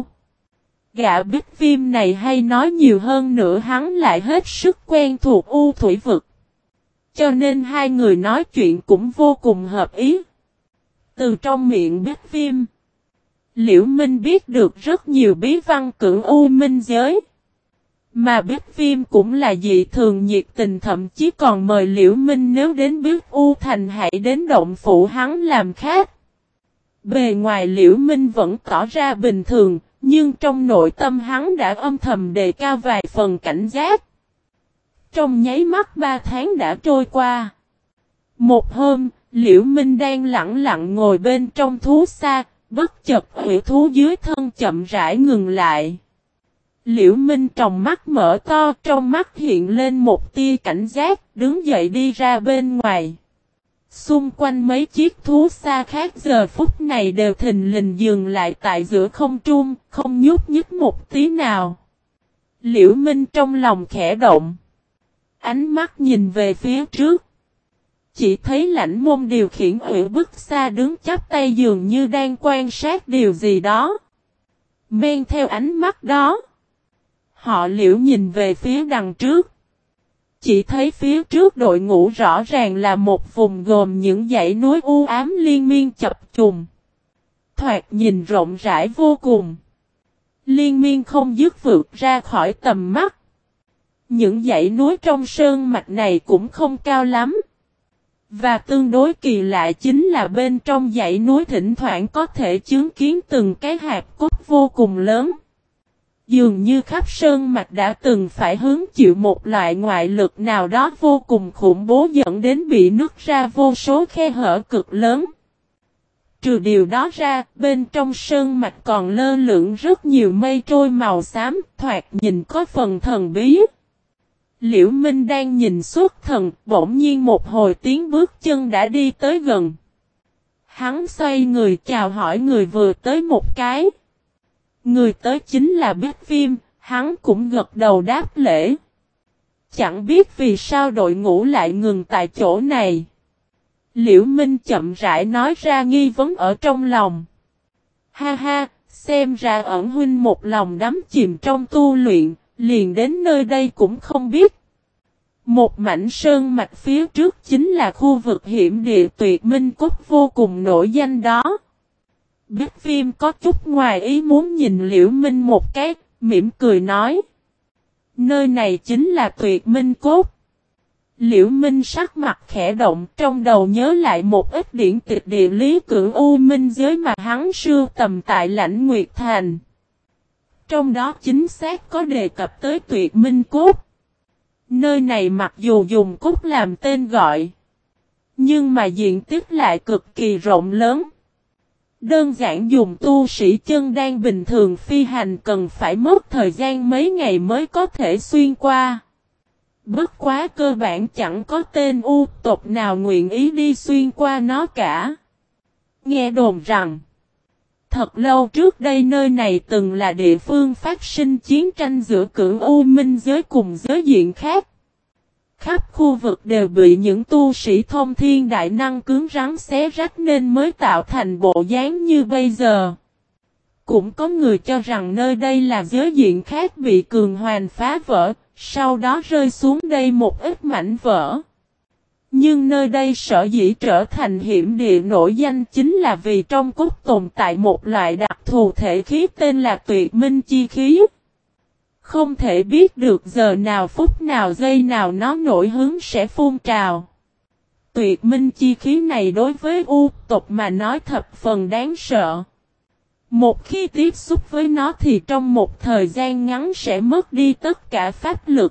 Gã Bích Viêm này hay nói nhiều hơn nữa, hắn lại hết sức quen thuộc U Thủy Vực. Cho nên hai người nói chuyện cũng vô cùng hợp ý. Từ trong miệng Bích Viêm, Liễu Minh biết được rất nhiều bí văn cửu U Minh giới. Mà Bích Viêm cũng là dị thường nhiệt tình, thậm chí còn mời Liễu Minh nếu đến Bích U Thành hãy đến động phủ hắn làm khách. Bề ngoài Liễu Minh vẫn tỏ ra bình thường, nhưng trong nội tâm hắn đã âm thầm đề cao vài phần cảnh giác. Trong nháy mắt 3 tháng đã trôi qua. Một hôm, Liễu Minh đang lặng lặng ngồi bên trong thú xa, Bất chợt hủy thú dưới thân chậm rãi ngừng lại. Liễu Minh tròng mắt mở to, trong mắt hiện lên một tia cảnh giác, đứng dậy đi ra bên ngoài. Xung quanh mấy chiếc thú xa khác giờ phút này đều thình lình dừng lại tại giữa không trung, không nhúc nhích một tí nào. Liễu Minh trong lòng khẽ động. Ánh mắt nhìn về phía trước. Chỉ thấy Lãnh Môn điều khiển Hủy Bức Xa đứng chắp tay dường như đang quan sát điều gì đó. Men theo ánh mắt đó, họ Liễu nhìn về phía đằng trước. Chỉ thấy phía trước đội ngũ rõ ràng là một vùng gồm những dãy núi u ám liên miên chập trùng. Thoạt nhìn rộng rãi vô cùng. Liên miên không dứt vượt ra khỏi tầm mắt. Những dãy núi trong sơn mạch này cũng không cao lắm. Và tương đối kỳ lạ chính là bên trong dãy núi thỉnh thoảng có thể chứng kiến từng cái hạt cốt vô cùng lớn. Dường như khắp sơn mạch đã từng phải hứng chịu một loại ngoại lực nào đó vô cùng khủng bố dẫn đến bị nứt ra vô số khe hở cực lớn. Trừ điều đó ra, bên trong sơn mạch còn lơ lửng rất nhiều mây trôi màu xám, thoạt nhìn có phần thần bí. Liễu Minh đang nhìn xuất thần, bỗng nhiên một hồi tiếng bước chân đã đi tới gần. Hắn xoay người chào hỏi người vừa tới một cái. Người tới chính là Bích Viêm, hắn cũng gật đầu đáp lễ. Chẳng biết vì sao đội ngũ lại ngừng tại chỗ này. Liễu Minh chậm rãi nói ra nghi vấn ở trong lòng. Ha ha, xem ra ẩn huynh một lòng đắm chìm trong tu luyện, liền đến nơi đây cũng không biết. Một mảnh sơn mạch phía trước chính là khu vực hiểm địa Tuyệt Minh Cốt vô cùng nổi danh đó. Bích Viêm có chút ngoài ý muốn nhìn Liễu Minh một cái, mỉm cười nói. Nơi này chính là Tuyệt Minh Cốt. Liễu Minh sắc mặt khẽ động, trong đầu nhớ lại một ít điển tịch địa lý cửu u minh giới mà hắn sưu tầm tại Lãnh Nguyệt Thành. Trong đó chính xác có đề cập tới Tuyệt Minh Cốt. Nơi này mặc dù dùng cốt làm tên gọi, nhưng mà diện tích lại cực kỳ rộng lớn. Đơn giản dùng tu sĩ chân đan bình thường phi hành cần phải mất thời gian mấy ngày mới có thể xuyên qua. Bất quá cơ bản chẳng có tên u tộc nào nguyện ý đi xuyên qua nó cả. Nghe đồn rằng, thật lâu trước đây nơi này từng là địa phương phát sinh chiến tranh giữa cửu u minh giới cùng giới diện khác. Khắp khu vực đều bị những tu sĩ thông thiên đại năng cứng rắn xé rách nên mới tạo thành bộ dáng như bây giờ. Cũng có người cho rằng nơi đây là giới diện khác bị cường hoành phá vỡ, sau đó rơi xuống đây một ít mảnh vỡ. Nhưng nơi đây sở dĩ trở thành hiểm địa nổi danh chính là vì trong cốt tồn tại một loại đặc thù thể khí tên là Tuyệt Minh chi khí. Không thể biết được giờ nào phút nào giây nào nó nổi hứng sẽ phun trào. Tuyệt Minh chi khí này đối với u tộc mà nói thập phần đáng sợ. Một khi tiếp xúc với nó thì trong một thời gian ngắn sẽ mất đi tất cả pháp lực.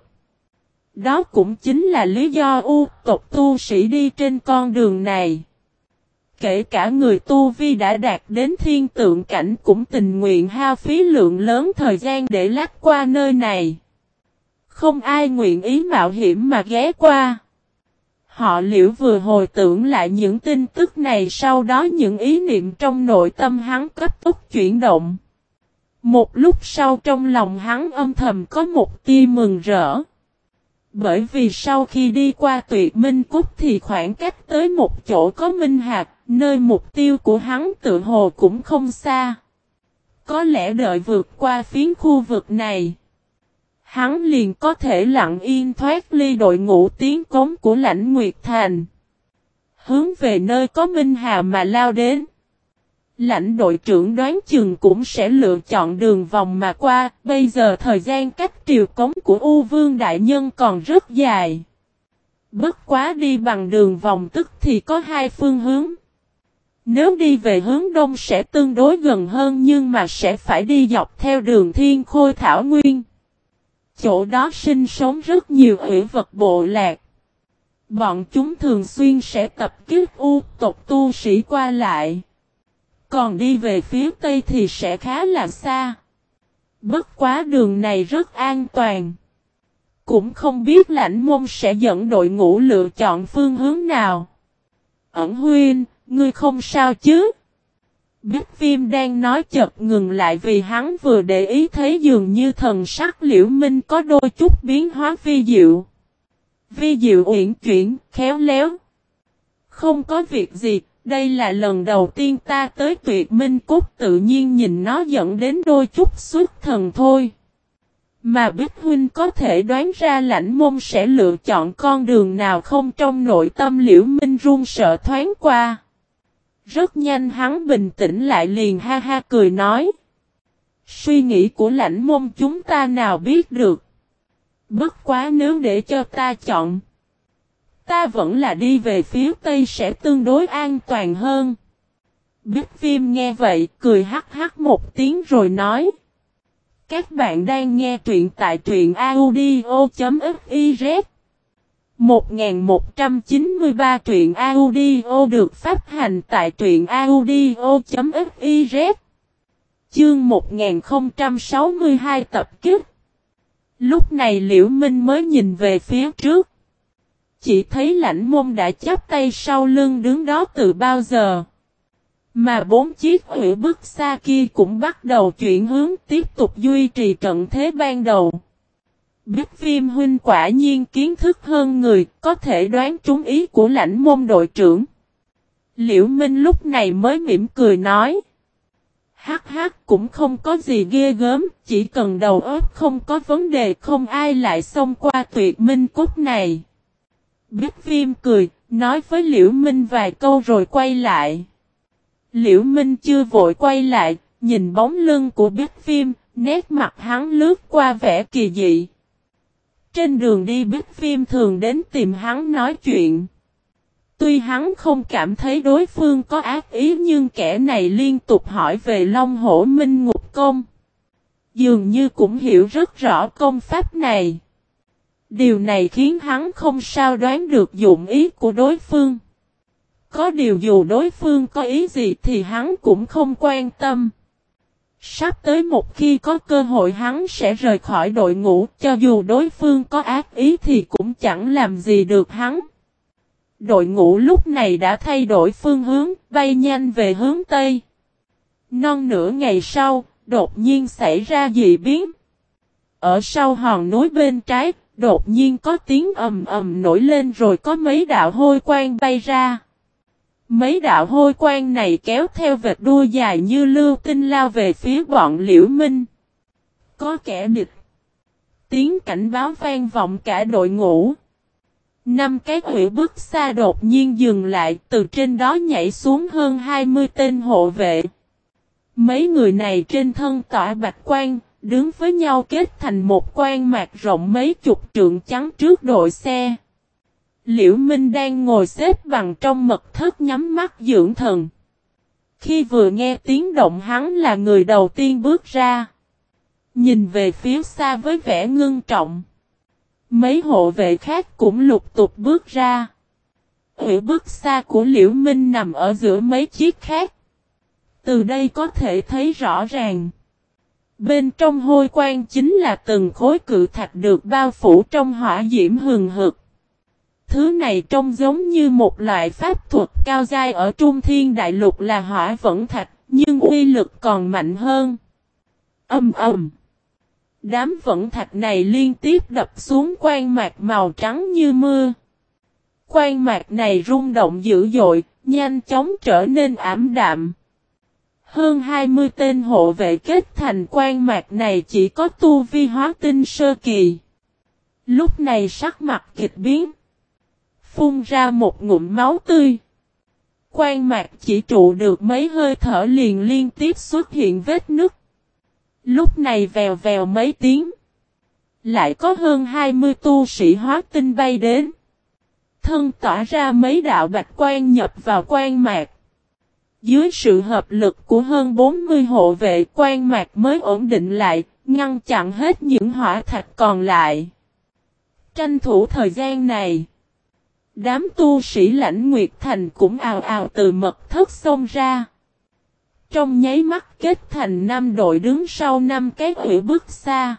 Đó cũng chính là lý do u tộc tu sĩ đi trên con đường này. Kể cả người tu vi đã đạt đến thiên tượng cảnh cũng tình nguyện hao phí lượng lớn thời gian để lách qua nơi này. Không ai nguyện ý mạo hiểm mà ghé qua. Họ Liễu vừa hồi tưởng lại những tin tức này, sau đó những ý niệm trong nội tâm hắn cấp tốc chuyển động. Một lúc sau trong lòng hắn âm thầm có một tia mừng rỡ. Bởi vì sau khi đi qua Tuyệt Minh Cốt thì khoảng cách tới một chỗ có Minh Hạt, nơi mục tiêu của hắn tự hồ cũng không xa. Có lẽ đợi vượt qua phiến khu vực này, hắn liền có thể lặng yên thoát ly đội ngũ tiến cống của Lãnh Nguyệt Thành, hướng về nơi có Minh Hà mà lao đến. Lãnh đội trưởng đoán chừng cũng sẽ lựa chọn đường vòng mà qua, bây giờ thời gian cách triều cống của U Vương Đại Nhân còn rất dài. Bất quá đi bằng đường vòng tức thì có hai phương hướng. Nếu đi về hướng đông sẽ tương đối gần hơn nhưng mà sẽ phải đi dọc theo đường Thiên Khôi Thảo Nguyên. Chỗ đó sinh sống rất nhiều ủy vật bộ lạc. Bọn chúng thường xuyên sẽ tập kích u tộc tu sĩ qua lại. Còn đi về phía tây thì sẽ khá là xa. Bất quá đường này rất an toàn. Cũng không biết Lãnh Môn sẽ dẫn đội ngũ lựa chọn phương hướng nào. Ẩn Huynh, ngươi không sao chứ? Bích Viêm đang nói chợt ngừng lại vì hắn vừa để ý thấy dường như thần sắc Liễu Minh có đôi chút biến hóa vi diệu. Vi diệu uyển chuyển, khéo léo. Không có việc gì, đây là lần đầu tiên ta tới Tuyệt Minh Cốt, tự nhiên nhìn nó dẫn đến đôi chút xuất thần thôi. Mà Bích Huynh có thể đoán ra Lãnh Môn sẽ lựa chọn con đường nào không? Trong nội tâm Liễu Minh run sợ thoáng qua. Rất nhanh hắn bình tĩnh lại liền ha ha cười nói. Suy nghĩ của Lãnh Môn chúng ta nào biết được. Bất quá nếu để cho ta chọn, ta vẫn là đi về phía Tây sẽ tương đối an toàn hơn. Bích Viêm nghe vậy cười hắc hắc một tiếng rồi nói. Các bạn đang nghe truyện tại truyện audio.fiz 1193 truyện audio được phát hành tại truyện audio.fiz. Chương 1062 tập kích. Lúc này Liễu Minh mới nhìn về phía trước. Chỉ thấy Lãnh Môn đã chắp tay sau lưng đứng đó từ bao giờ. Mà 4 chiếc hủy bức xa kia cũng bắt đầu chuyển hướng tiếp tục duy trì trận thế ban đầu. Bích Viêm huynh quả nhiên kiến thức hơn người, có thể đoán trúng ý của Lãnh Môn đội trưởng. Liễu Minh lúc này mới mỉm cười nói. Hắc hắc cũng không có gì ghê gớm, chỉ cần đầu óc không có vấn đề không ai lại xông qua Tuyệt Minh Cốt này. Bích Viêm cười, nói với Liễu Minh vài câu rồi quay lại. Liễu Minh chưa vội quay lại, nhìn bóng lưng của Bích Viêm, nét mặt hắn lướt qua vẻ kỳ dị. Trên đường đi Bích Viêm thường đến tìm hắn nói chuyện. Tuy hắn không cảm thấy đối phương có ác ý nhưng kẻ này liên tục hỏi về Long Hổ Minh Ngục Công. Dường như cũng hiểu rất rõ công pháp này. Điều này khiến hắn không sao đoán được dụng ý của đối phương. Có điều dù đối phương có ý gì thì hắn cũng không quan tâm. Sắp tới một khi có cơ hội hắn sẽ rời khỏi đội ngũ, cho dù đối phương có ác ý thì cũng chẳng làm gì được hắn. Đội ngũ lúc này đã thay đổi phương hướng, bay nhanh về hướng Tây. Non nửa ngày sau, đột nhiên xảy ra dị biến. Ở sau hòn núi bên trái, đột nhiên có tiếng ầm ầm nổi lên rồi có mấy đạo hôi quang bay ra. Mấy đạo hôi quang này kéo theo vệt đuôi dài như lưu tinh lao về phía bọn Liễu Minh. Có kẻ địch. Tiếng cảnh báo vang vọng cả đội ngũ. 5 cái hủy bức xa đột nhiên dừng lại, từ trên đó nhảy xuống hơn 20 tên hộ vệ. Mấy người này trên thân tỏa bạch quang, đứng với nhau kết thành một quan mạc rộng mấy chục trượng chắn trước đội xe. Liễu Minh đang ngồi xếp bằng trong mật thất nhắm mắt dưỡng thần. Khi vừa nghe tiếng động hắn là người đầu tiên bước ra. Nhìn về phía xa với vẻ ngưng trọng. Mấy hộ vệ khác cũng lục tục bước ra. Hủy bức xa của Liễu Minh nằm ở giữa mấy chiếc khác. Từ đây có thể thấy rõ ràng. Bên trong hôi quang chính là từng khối cự thạch được bao phủ trong hỏa diễm hừng hực. Thứ này trông giống như một loại pháp thuật cao giai ở Trung Thiên Đại Lục là hỏa vẫn thạch, nhưng uy lực còn mạnh hơn. Ầm ầm. Đám vẫn thạch này liên tiếp đập xuống quan mạc màu trắng như mưa. Quan mạc này rung động dữ dội, nhanh chóng trở nên ảm đạm. Hơn 20 tên hộ vệ kết thành quan mạc này chỉ có tu vi hóa tinh sơ kỳ. Lúc này sắc mặt kịch biến. Phun ra một ngụm máu tươi. Quan mạc chỉ trụ được mấy hơi thở liền liên tiếp xuất hiện vết nứt. Lúc này vèo vèo mấy tiếng. Lại có hơn 20 tu sĩ hóa tinh bay đến. Thân tỏa ra mấy đạo bạch quan nhập vào quan mạc. Dưới sự hợp lực của hơn 40 hộ vệ quan mạc mới ổn định lại, ngăn chặn hết những hỏa thạch còn lại. Tranh thủ thời gian này. Đám tu sĩ Lãnh Nguyệt Thành cũng ào ào từ mật thất xông ra. Trong nháy mắt kết thành 5 đội đứng sau 5 cái ủy bước xa.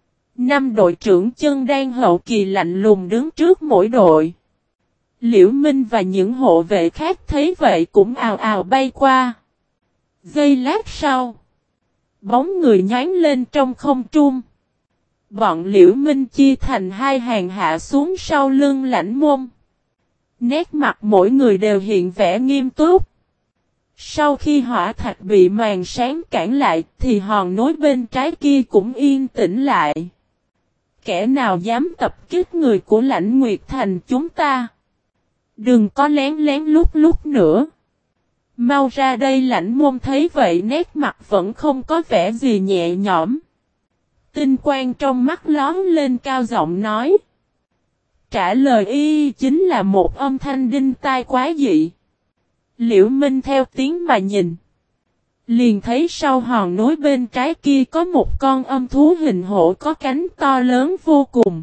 5 đội trưởng chân đan hậu kỳ lạnh lùng đứng trước mỗi đội. Liễu Minh và những hộ vệ khác thấy vậy cũng ào ào bay qua. Giây lát sau, bóng người nhoáng lên trong không trung. Bọn Liễu Minh chia thành hai hàng hạ xuống sau lưng Lãnh Môn. Nét mặt mỗi người đều hiện vẻ nghiêm túc. Sau khi hỏa thạch bị màn sáng cản lại thì hòn núi bên trái kia cũng yên tĩnh lại. Kẻ nào dám tập kích người của Lãnh Nguyệt Thành chúng ta? Đừng có lén lén lút lút nữa. Mau ra đây. Lãnh Môn thấy vậy nét mặt vẫn không có vẻ gì nhẹ nhõm. Tinh quang trong mắt lón lên cao giọng nói. Trả lời y chính là một âm thanh đinh tai quái dị. Liễu Minh theo tiếng mà nhìn. Liền thấy sau hòn núi bên trái kia có một con âm thú hình hổ có cánh to lớn vô cùng.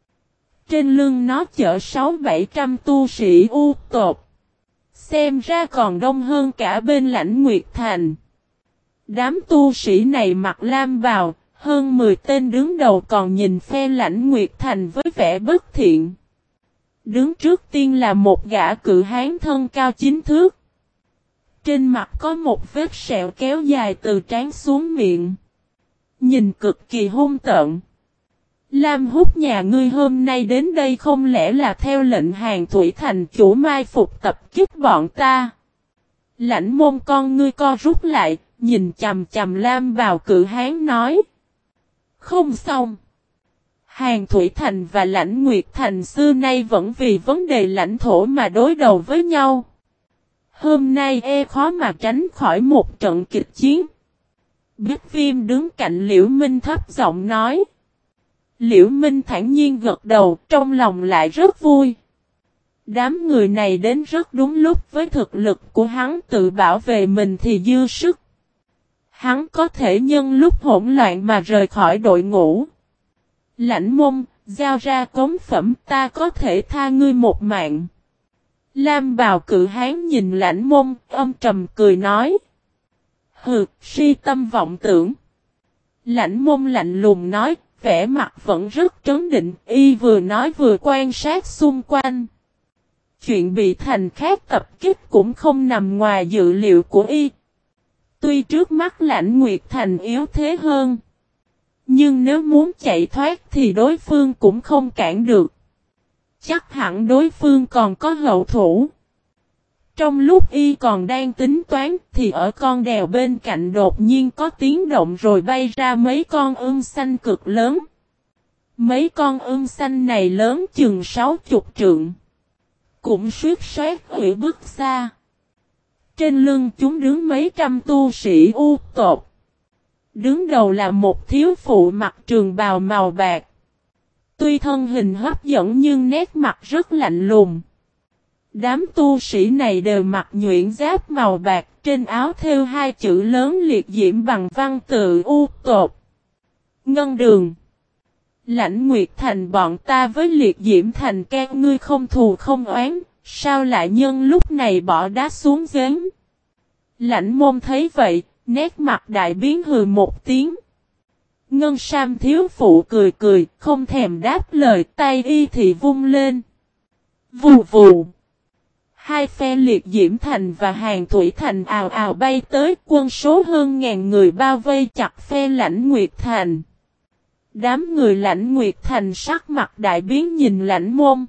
Trên lưng nó chở 600-700 tu sĩ u tộc. Xem ra còn đông hơn cả bên Lãnh Nguyệt Thành. Đám tu sĩ này mặc lam bào, hơn 10 tên đứng đầu còn nhìn phe Lãnh Nguyệt Thành với vẻ bất thiện. Đứng trước tiên là một gã cự hán thân cao 9 thước. Trên mặt có một vết sẹo kéo dài từ trán xuống miệng. Nhìn cực kỳ hung tợn. Lam Húc nhà ngươi hôm nay đến đây không lẽ là theo lệnh Hàn Thủy Thành chủ mai phục tập kích bọn ta? Lãnh Môn con ngươi co rút lại, nhìn chằm chằm Lam vào cự hán nói. Không xong. Hàn Thủy Thành và Lãnh Nguyệt Thành xưa nay vẫn vì vấn đề lãnh thổ mà đối đầu với nhau. Hôm nay khó mà tránh khỏi một trận kịch chiến. Bích Viêm đứng cạnh Liễu Minh thấp giọng nói. Liễu Minh thản nhiên gật đầu, trong lòng lại rất vui. Đám người này đến rất đúng lúc, với thực lực của hắn tự bảo vệ mình thì dư sức. Hắn có thể nhân lúc hỗn loạn mà rời khỏi đội ngũ. Lãnh Môn, giao ra cống phẩm, ta có thể tha ngươi một mạng. Lam bào cự hán nhìn Lãnh Môn, âm trầm cười nói. Hừ, si tâm vọng tưởng. Lãnh Môn lạnh lùng nói, vẻ mặt vẫn rất trấn định, y vừa nói vừa quan sát xung quanh. Chuyện bị thành khác tập kích cũng không nằm ngoài dự liệu của y. Tuy trước mắt Lãnh Nguyệt Thành yếu thế hơn, nhưng nếu muốn chạy thoát thì đối phương cũng không cản được. Chắc hẳn đối phương còn có hậu thủ. Trong lúc y còn đang tính toán thì ở con đèo bên cạnh đột nhiên có tiếng động rồi bay ra mấy con ưng xanh cực lớn. Mấy con ưng xanh này lớn chừng 60 trượng. Cũng suýt soát hủy bước xa. Trên lưng chúng đứng mấy trăm tu sĩ u tộc. Đứng đầu là một thiếu phụ mặc trường bào màu bạc. Tuy thân hình hấp dẫn nhưng nét mặt rất lạnh lùng. Đám tu sĩ này đều mặc nhuyễn giáp màu bạc, trên áo thêu hai chữ lớn liệt diễm bằng văn tự u tộc. Ngân Đường. Lãnh Nguyệt Thành bọn ta với liệt diễm thành can ngươi không thù không oán, sao lại nhân lúc này bỏ đá xuống giếng? Lãnh Môn thấy vậy, nét mặt đại biến hừ một tiếng. Ngân Sam thiếu phụ cười cười, không thèm đáp lời, tay y thì vung lên. Vù vù. Hai phe liệt diễm thành và Hàn Thủy Thành ào ào bay tới, quân số hơn ngàn người bao vây chặt phe Lãnh Nguyệt Thành. Đám người Lãnh Nguyệt Thành sắc mặt đại biến nhìn Lãnh Môn.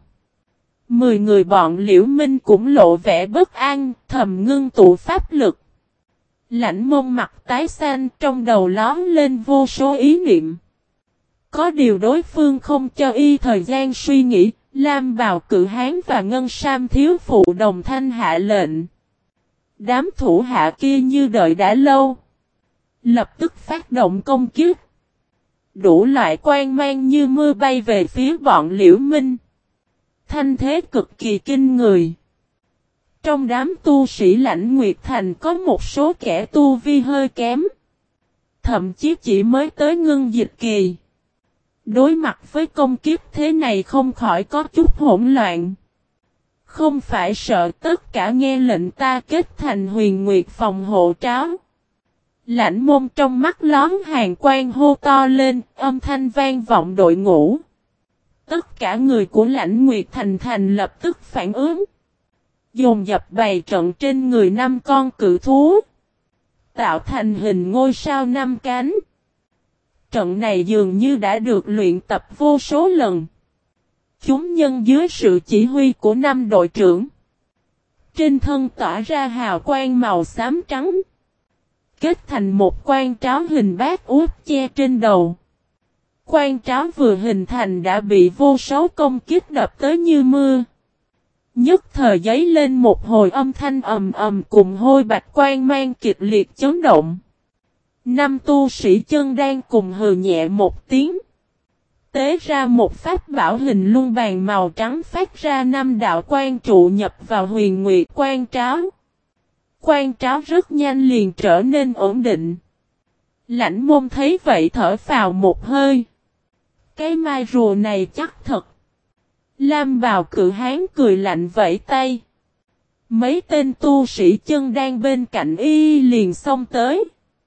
10 người bọn Liễu Minh cũng lộ vẻ bất an, thầm ngưng tụ pháp lực. Lãnh Môn mặt tái xanh, trong đầu lóm lên vô số ý niệm. Có điều đối phương không cho y thời gian suy nghĩ, Lam bào cự hán và Ngân Sam thiếu phụ đồng thanh hạ lệnh. Đám thủ hạ kia như đợi đã lâu. Lập tức phát động công kích. Đủ loại quang mang như mưa bay về phía bọn Liễu Minh. Thanh thế cực kỳ kinh người. Trong đám tu sĩ Lãnh Nguyệt Thành có một số kẻ tu vi hơi kém. Thậm chí chỉ mới tới ngưng dịch kỳ. Đối mặt với công kiếp thế này không khỏi có chút hỗn loạn. Không phải sợ tất cả nghe lệnh ta kết thành Huyền Nguyệt phòng hộ tráo. Lãnh Môn trong mắt lón hàng quang hô to lên, âm thanh vang vọng đội ngũ. Tất cả người của Lãnh Nguyệt Thành lập tức phản ứng. Dồn dập bày trận trên người 5 con cự thú. Tạo thành hình ngôi sao 5 cánh. Trận này dường như đã được luyện tập vô số lần. Chúng nhân dưới sự chỉ huy của 5 đội trưởng. Trên thân tỏa ra hào quang màu xám trắng. Kết thành một quan tráo hình bát úp che trên đầu. Quan tráo vừa hình thành đã bị vô số công kích đập tới như mưa. Nhất thời giấy lên một hồi âm thanh ầm ầm cùng hôi bạch quang mang kịch liệt chấn động. 5 tu sĩ chân đang cùng hừ nhẹ một tiếng. Tế ra một pháp bảo hình luân bàn màu trắng phát ra 5 đạo quan trụ nhập vào huyền nguyệt quan tráo. Quan tráo rất nhanh liền trở nên ổn định. Lãnh Môn thấy vậy thở phào một hơi. Cái mai rùa này chắc thật. Lam bào cự hán cười lạnh vẫy tay. Mấy tên tu sĩ chân đang bên cạnh y liền xông tới.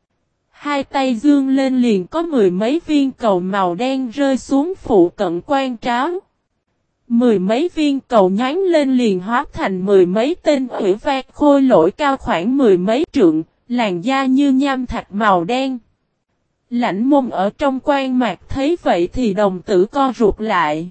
Hai tay dương lên liền có 10 mấy viên cầu màu đen rơi xuống phụ cận quan tráo. 10 mấy viên cầu nhánh lên liền hóa thành 10 mấy tên ủy vạc khôi lỗi cao khoảng 10 mấy trượng, làn da như nham thạch màu đen. Lãnh Môn ở trong quan mạc thấy vậy thì đồng tử co rụt lại.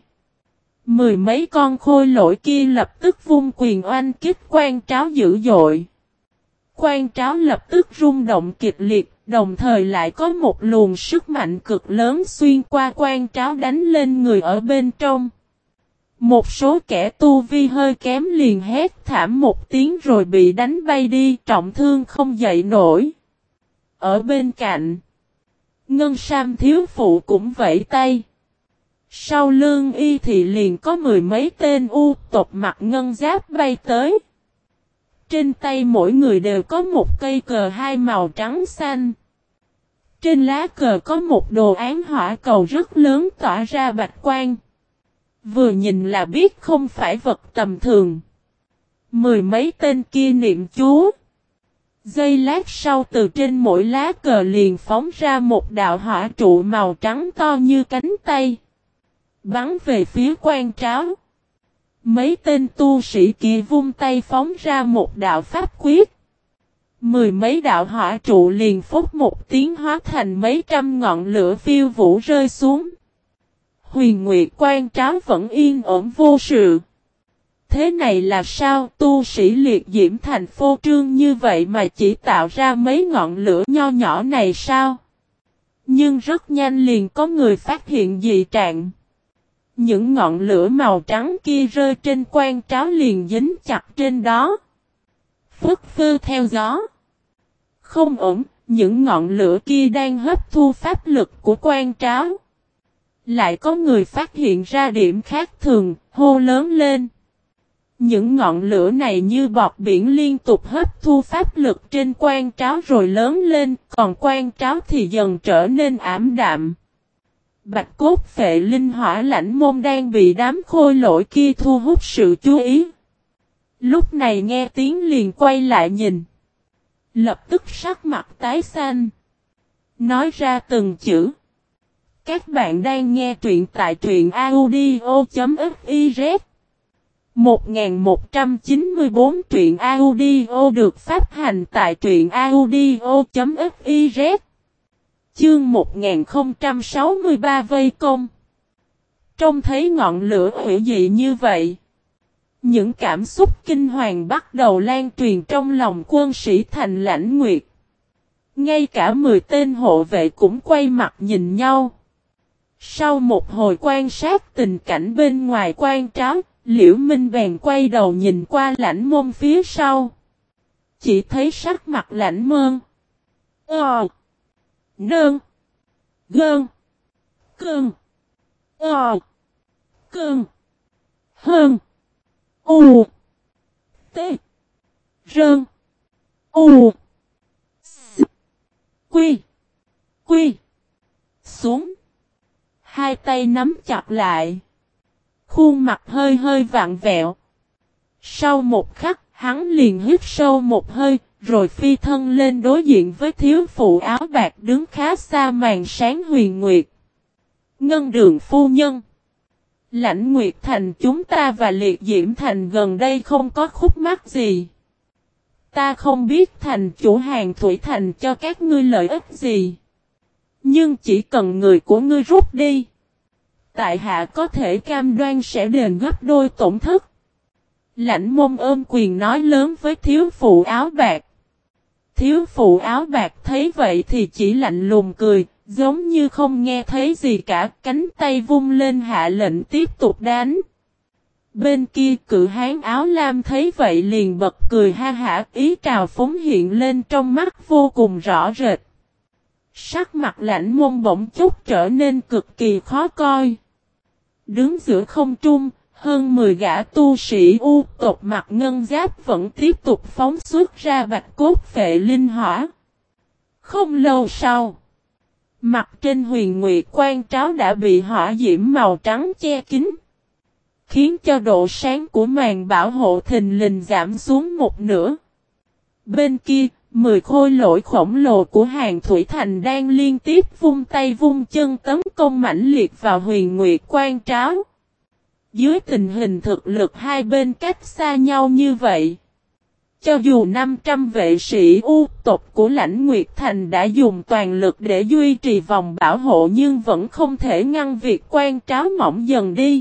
10 mấy con khôi lỗi kia lập tức vung quyền oanh kích quan tráo dữ dội. Quan tráo lập tức rung động kịch liệt, đồng thời lại có một luồng sức mạnh cực lớn xuyên qua quan tráo đánh lên người ở bên trong. Một số kẻ tu vi hơi kém liền hét thảm một tiếng rồi bị đánh bay đi, trọng thương không dậy nổi. Ở bên cạnh, Ngân Sam thiếu phụ cũng vẫy tay. Sau lưng y thì liền có 10 mấy tên u tộc mặc ngân giáp bay tới. Trên tay mỗi người đều có một cây cờ hai màu trắng xanh. Trên lá cờ có một đồ án hỏa cầu rất lớn tỏa ra bạch quang. Vừa nhìn là biết không phải vật tầm thường. 10 mấy tên kia niệm chú. Giây lát sau từ trên mỗi lá cờ liền phóng ra một đạo hỏa trụ màu trắng to như cánh tay. Bắn về phía quan tráo. Mấy tên tu sĩ kia vung tay phóng ra một đạo pháp quyết. 10 mấy đạo hỏa trụ liền phốc một tiếng hóa thành mấy trăm ngọn lửa phiêu vũ rơi xuống. Huyền Nguyệt quan tráo vẫn yên ổn vô sự. Thế này là sao? Tu sĩ liệt diễm thành phô trương như vậy mà chỉ tạo ra mấy ngọn lửa nho nhỏ này sao? Nhưng rất nhanh liền có người phát hiện dị trạng. Những ngọn lửa màu trắng kia rơi trên quan tráo liền dính chặt trên đó. Phất phơ theo gió. Không ổn, những ngọn lửa kia đang hấp thu pháp lực của quan tráo. Lại có người phát hiện ra điểm khác thường, hô lớn lên. Những ngọn lửa này như bọt biển liên tục hấp thu pháp lực trên quan tráo rồi lớn lên, còn quan tráo thì dần trở nên ảm đạm. Bạch cốt phệ linh hỏa Lãnh Môn đang bị đám khôi lỗi kia thu hút sự chú ý. Lúc này nghe tiếng liền quay lại nhìn. Lập tức sắc mặt tái xanh. Nói ra từng chữ. Các bạn đang nghe truyện tại truyện audio.fiz 1194 truyện audio được phát hành tại truyện audio.fiz. Chương 1063 vây công. Trông thấy ngọn lửa hủy dị như vậy. Những cảm xúc kinh hoàng bắt đầu lan truyền trong lòng quân sĩ thành Lãnh Nguyệt. Ngay cả 10 tên hộ vệ cũng quay mặt nhìn nhau. Sau một hồi quan sát tình cảnh bên ngoài quan tráo, Liễu Minh bèn quay đầu nhìn qua Lãnh Môn phía sau. Chỉ thấy sắc mặt Lãnh Mơn. Nơn. Gơn. Cơn. Cơn. Hơn. U. T. Rơn. U. S. Quy. Quy. Xuống. Hai tay nắm chặt lại. Khuôn mặt hơi hơi vặn vẹo. Sau một khắc, hắn liền hít sâu một hơi, rồi phi thân lên đối diện với thiếu phụ áo bạc đứng khá xa màn sáng huyền nguyệt. Ngân Đường phu nhân. Lãnh Nguyệt Thành chúng ta và Liệt Diễm Thành gần đây không có khúc mắc gì. Ta không biết thành chủ Hàn Thủy Thành cho các ngươi lợi ích gì. Nhưng chỉ cần người của ngươi rút đi. Tại hạ có thể cam đoan sẽ đền gấp đôi tổn thất. Lãnh Môn ôm quyền nói lớn với thiếu phụ áo bạc. Thiếu phụ áo bạc thấy vậy thì chỉ lạnh lùng cười, giống như không nghe thấy gì cả, cánh tay vung lên hạ lệnh tiếp tục đánh. Bên kia cự hán áo lam thấy vậy liền bật cười ha hả, ý trào phúng hiện lên trong mắt vô cùng rõ rệt. Sắc mặt Lãnh Môn bỗng chốc trở nên cực kỳ khó coi. Đứng giữa không trung, hơn 10 gã tu sĩ u tộc mặc ngân giáp vẫn tiếp tục phóng xuất ra bạch cốt phệ linh hỏa. Không lâu sau, mặt trên huyền nguyệt quan tráo đã bị hỏa diễm màu trắng che kín, khiến cho độ sáng của màn bảo hộ thình lình giảm xuống một nửa. Bên kia, 10 khôi lỗi khổng lồ của Hàn Thủy Thành đang liên tiếp vung tay vung chân tấn công mãnh liệt vào huyền nguyệt quan tráo. Dưới tình hình thực lực hai bên cách xa nhau như vậy, cho dù 500 vệ sĩ u tộc của Lãnh Nguyệt Thành đã dùng toàn lực để duy trì vòng bảo hộ nhưng vẫn không thể ngăn việc quan tráo mỏng dần đi.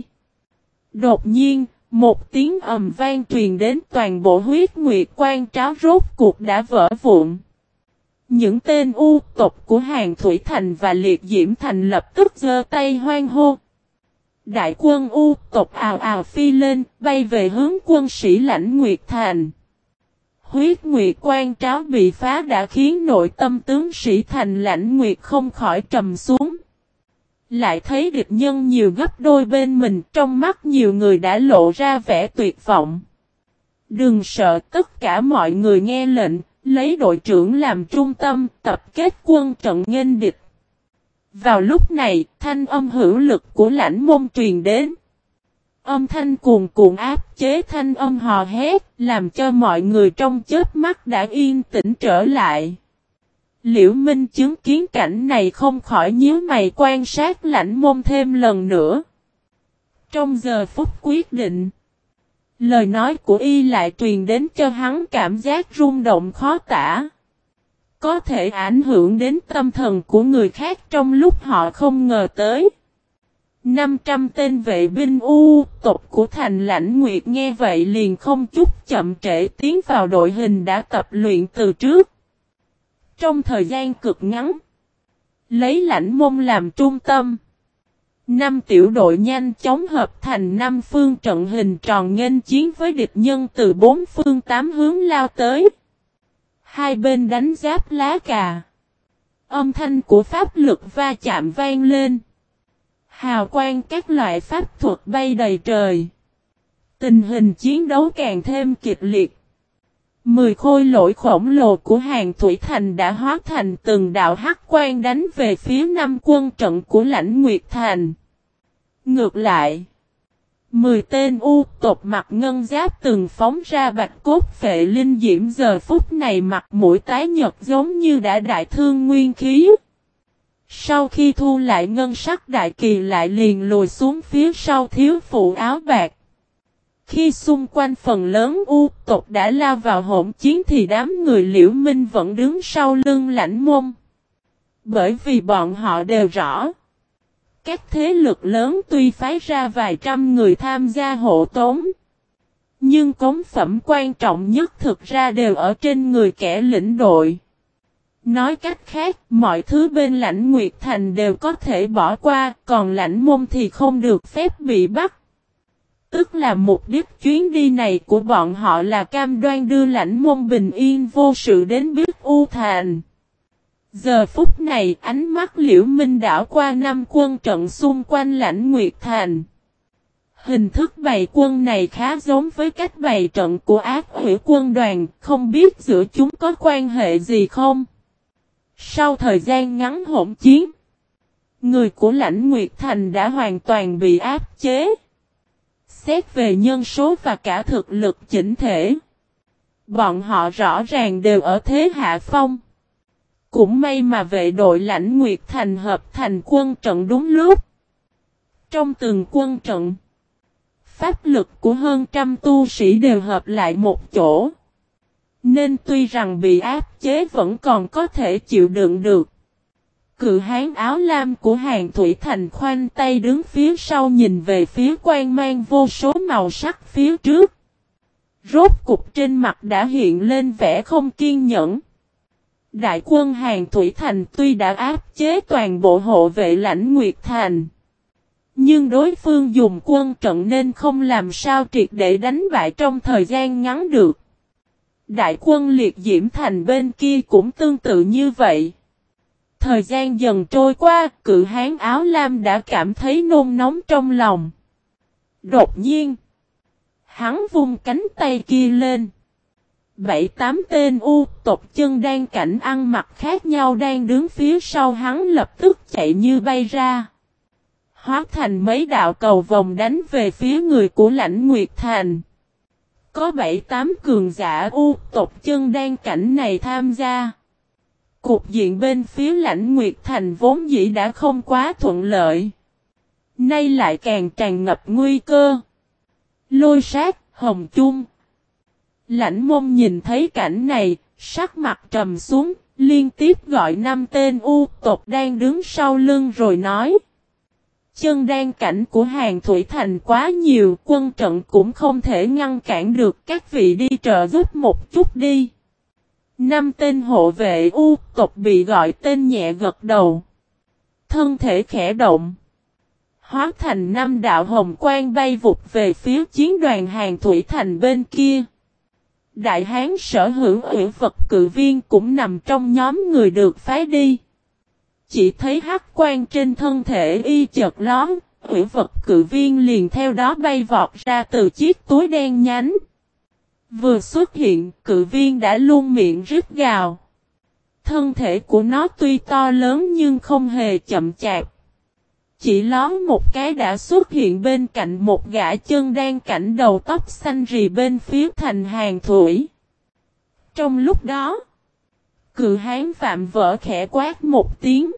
Đột nhiên, một tiếng ầm vang truyền đến, toàn bộ huyết nguyệt quan tráo rốt cuộc đã vỡ vụn. Những tên u tộc của Hàn Thủy Thành và Liệt Diễm Thành lập tức giơ tay hoan hô. Đại quân u tộc ào ào phi lên, bay về hướng quân sĩ Lãnh Nguyệt Thành. Huyết nguyệt quan tráo bị phá đã khiến nội tâm tướng sĩ thành Lãnh Nguyệt không khỏi trầm xuống. Lại thấy địch nhân nhiều gấp đôi bên mình, trong mắt nhiều người đã lộ ra vẻ tuyệt vọng. Đừng sợ, tất cả mọi người nghe lệnh, lấy đội trưởng làm trung tâm, tập kết quân trận nghênh địch. Vào lúc này, thanh âm hữu lực của Lãnh Môn truyền đến. Âm thanh cuồn cuộn áp chế thanh âm hò hét, làm cho mọi người trong chớp mắt đã yên tĩnh trở lại. Liễu Minh chứng kiến cảnh này không khỏi nhíu mày quan sát Lãnh Môn thêm lần nữa. Trong giờ phút quyết định, lời nói của y lại truyền đến cho hắn cảm giác rung động khó tả. Có thể ảnh hưởng đến tâm thần của người khác trong lúc họ không ngờ tới. 500 tên vệ binh u tộc của thành Lãnh Nguyệt nghe vậy liền không chút chậm trễ tiến vào đội hình đã tập luyện từ trước. Trong thời gian cực ngắn, lấy Lãnh Môn làm trung tâm, 5 tiểu đội nhanh chóng hợp thành 5 phương trận hình tròn nghênh chiến với địch nhân từ 4 phương 8 hướng lao tới. Hai bên đánh giáp lá cà. Âm thanh của pháp lực va chạm vang lên. Hào quang các loại pháp thuật bay đầy trời. Tình hình chiến đấu càng thêm kịch liệt. 10 khôi lỗi khổng lồ của Hàn Thủy Thành đã hóa thành từng đạo hắc quang đánh về phía 5 quân trận của Lãnh Nguyệt Thành. Ngược lại, 10 tên u tộc mặc ngân giáp từng phóng ra bạch cốt phệ linh diễm giờ phút này mặt mũi tái nhợt giống như đã đại thương nguyên khí. Sau khi thu lại ngân sắc đại kỳ lại liền lùi xuống phía sau thiếu phụ áo bạc. Khi xung quanh phần lớn u tộc đã lao vào hỗn chiến thì đám người Liễu Minh vẫn đứng sau lưng Lãnh Môn. Bởi vì bọn họ đều rõ. Các thế lực lớn tuy phái ra vài trăm người tham gia hộ tống. Nhưng cống phẩm quan trọng nhất thực ra đều ở trên người kẻ lĩnh đội. Nói cách khác, mọi thứ bên Lãnh Nguyệt Thành đều có thể bỏ qua, còn Lãnh Môn thì không được phép bị bắt. Tức là mục đích chuyến đi này của bọn họ là cam đoan đưa Lãnh Môn bình yên vô sự đến Biết U Thành. Giờ phút này ánh mắt Liễu Minh đảo qua 5 quân trận xung quanh Lãnh Nguyệt Thành. Hình thức bày quân này khá giống với cách bày trận của Ác Hủy quân đoàn, không biết giữa chúng có quan hệ gì không? Sau thời gian ngắn hỗn chiến, người của Lãnh Nguyệt Thành đã hoàn toàn bị áp chế. Xét về nhân số và cả thực lực chỉnh thể, Bọn họ rõ ràng đều ở thế hạ phong. Cũng may mà vệ đội Lãnh Nguyệt Thành hợp thành quân trận đúng lúc. Trong từng quân trận, pháp lực của hơn trăm tu sĩ đều hợp lại một chỗ. Nên tuy rằng bị áp chế vẫn còn có thể chịu đựng được. Cự hán áo lam của Hàn Thủy Thành khoanh tay đứng phía sau nhìn về phía quang mang vô số màu sắc phía trước. Rốt cục trên mặt đã hiện lên vẻ không kiên nhẫn. Đại quân Hàn Thủy Thành tuy đã áp chế toàn bộ hộ vệ Lãnh Nguyệt Thành, nhưng đối phương dùng quân trận nên không làm sao triệt để đánh bại trong thời gian ngắn được. Đại quân Liệt Diễm Thành bên kia cũng tương tự như vậy. Thời gian dần trôi qua, cự hán áo lam đã cảm thấy nôn nóng trong lòng. Đột nhiên, hắn vung cánh tay kia lên. 7-8 tên tộc chân đan cảnh ăn mặc khác nhau đang đứng phía sau hắn lập tức chạy như bay ra. Hóa thành mấy đạo cầu vòng đánh về phía người của Lãnh Nguyệt Thành. Có 7-8 cường giả tộc chân đan cảnh này tham gia. Cục diện bên phía Lãnh Nguyệt Thành vốn dĩ đã không quá thuận lợi. Nay lại càng tràn ngập nguy cơ. Lôi Sát, Hồng Chung. Lãnh Mông nhìn thấy cảnh này, sắc mặt trầm xuống, liên tiếp gọi 5 tên tộc đang đứng sau lưng rồi nói. Chân đan cảnh của Hàn Thủy Thành quá nhiều, quân trận cũng không thể ngăn cản được, các vị đi trợ giúp một chút đi. 5 tên hộ vệ tộc bị gọi tên nhẹ gật đầu. Thân thể khẽ động. Hóa thành 5 đạo hồng quang bay vụt về phía chiến đoàn Hàn Thủy Thành bên kia. Đại hán Sở Hữu Uyển Vật Cự Viên cũng nằm trong nhóm người được phái đi. Chỉ thấy hắc quang trên thân thể y chợt lóe, Uyển Vật Cự Viên liền theo đó bay vọt ra từ chiếc túi đen nhánh. Vừa xuất hiện, cự viên đã luôn miệng rít gào. Thân thể của nó tuy to lớn nhưng không hề chậm chạp. Chỉ lón một cái đã xuất hiện bên cạnh một gã chân đan cảnh đầu tóc xanh rì bên phía thành Hàn Thủy. Trong lúc đó, cự hán Phạm Vỡ khẽ quát một tiếng.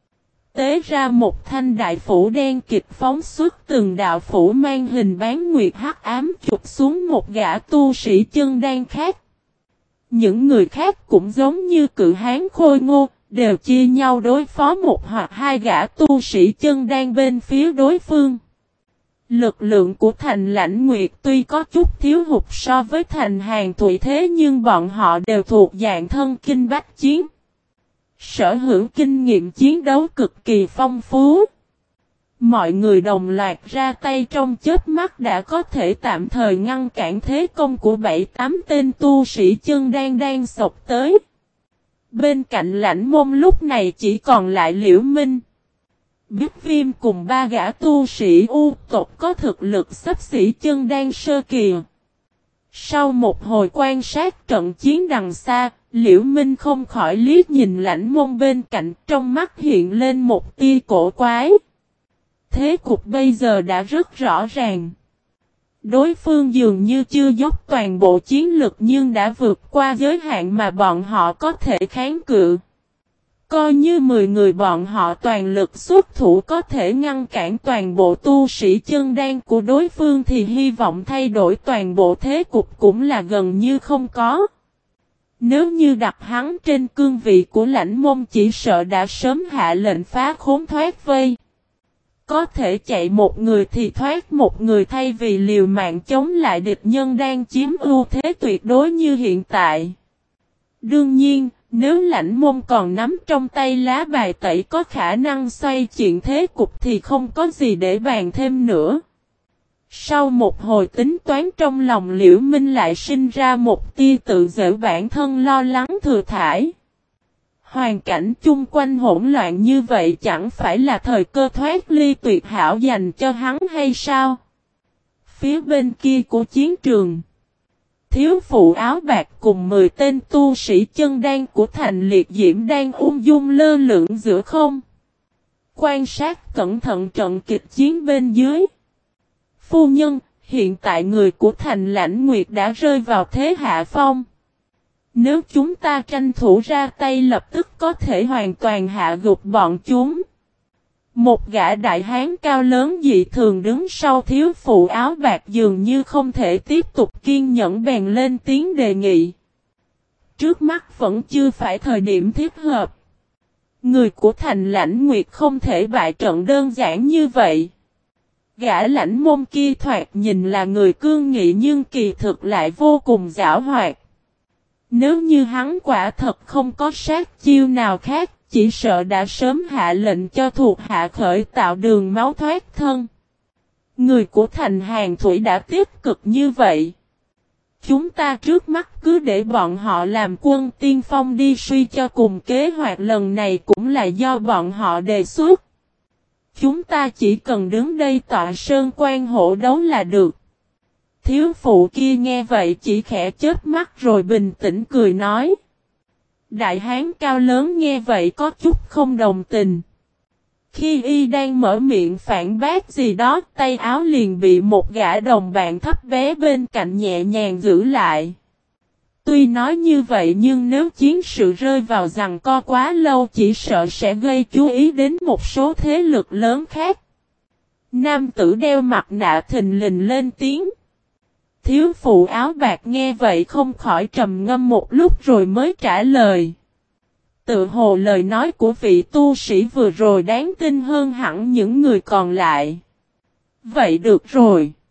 Tế ra một thanh đại phủ đen kịch phóng xuất từng đạo phủ mang hình bán nguyệt hắc ám chụp xuống một gã tu sĩ chân đan khác. Những người khác cũng giống như cự hán khôi ngô, đều chia nhau đối phó một hoặc hai gã tu sĩ chân đan bên phía đối phương. Lực lượng của thành Lãnh Nguyệt tuy có chút thiếu hụt so với thành Hàn Thủy thế nhưng bọn họ đều thuộc dạng thân kinh bách chiến. Sở hữu kinh nghiệm chiến đấu cực kỳ phong phú. Mọi người đồng loạt ra tay trong chớp mắt đã có thể tạm thời ngăn cản thế công của 7-8 tên tu sĩ chân đan đang xộc tới. Bên cạnh Lãnh Mông lúc này chỉ còn lại Liễu Minh, Biết Viêm cùng 3 gã tu sĩ tộc có thực lực xấp xỉ chân đan sơ kỳ. Sau một hồi quan sát trận chiến đằng xa, Liễu Minh không khỏi liếc nhìn Lãnh Mông bên cạnh, trong mắt hiện lên một tia cổ quái. Thế cục bây giờ đã rất rõ ràng. Đối phương dường như chưa dốc toàn bộ chiến lực nhưng đã vượt qua giới hạn mà bọn họ có thể kháng cự. Coi như 10 người bọn họ toàn lực xuất thủ có thể ngăn cản toàn bộ tu sĩ chân đan của đối phương thì hy vọng thay đổi toàn bộ thế cục cũng là gần như không có. Nếu như đặt hắn trên cương vị của Lãnh Mông chỉ sợ đã sớm hạ lệnh phá khốn thoát vây. Có thể chạy một người thì thoát một người thay vì liều mạng chống lại địch nhân đang chiếm ưu thế tuyệt đối như hiện tại. Đương nhiên, nếu Lãnh Mông còn nắm trong tay lá bài tẩy có khả năng xoay chuyển thế cục thì không có gì để bàn thêm nữa. Sau một hồi tính toán trong lòng Liễu Minh lại sinh ra một tia tự giễu bản thân lo lắng thừa thải. Hoàn cảnh chung quanh hỗn loạn như vậy chẳng phải là thời cơ thoát ly tuyệt hảo dành cho hắn hay sao? Phía bên kia của chiến trường, thiếu phụ áo bạc cùng 10 tên tu sĩ chân đan của thành Liệt Diễm đang ung dung lơ lửng giữa không. Quan sát cẩn thận trận kịch chiến bên dưới. Phu nhân, hiện tại người của thành Lãnh Nguyệt đã rơi vào thế hạ phong. Nếu chúng ta tranh thủ ra tay lập tức có thể hoàn toàn hạ gục bọn chúng. Một gã đại hán cao lớn dị thường đứng sau thiếu phụ áo bạc dường như không thể tiếp tục kiên nhẫn bèn lên tiếng đề nghị. Trước mắt vẫn chưa phải thời điểm thích hợp. Người của thành Lãnh Nguyệt không thể bại trận đơn giản như vậy. Gã lãnh môn kia thoạt nhìn là người cương nghị nhưng kỳ thực lại vô cùng giảo hoạt. Nếu như hắn quả thật không có sát chiêu nào khác, chỉ sợ đã sớm hạ lệnh cho thuộc hạ khởi tạo đường máu thoát thân. Người của thành Hàn Thủy đã tích cực như vậy. Chúng ta trước mắt cứ để bọn họ làm quân tiên phong đi, suy cho cùng kế hoạch lần này cũng là do bọn họ đề xuất. Chúng ta chỉ cần đứng đây tọa sơn quan hổ đấu là được. Thiếu phụ kia nghe vậy chỉ khẽ chớp mắt rồi bình tĩnh cười nói. Đại hán cao lớn nghe vậy có chút không đồng tình. Khi y đang mở miệng phản bác gì đó, tay áo liền bị một gã đồng bạn thấp bé bên cạnh nhẹ nhàng giữ lại. Tuy nói như vậy nhưng nếu chiến sự rơi vào giằng co quá lâu chỉ sợ sẽ gây chú ý đến một số thế lực lớn khác. Nam tử đeo mặt nạ thình lình lên tiếng. Thiếu phụ áo bạc nghe vậy không khỏi trầm ngâm một lúc rồi mới trả lời. Tự hồ lời nói của vị tu sĩ vừa rồi đáng tin hơn hẳn những người còn lại. Vậy được rồi.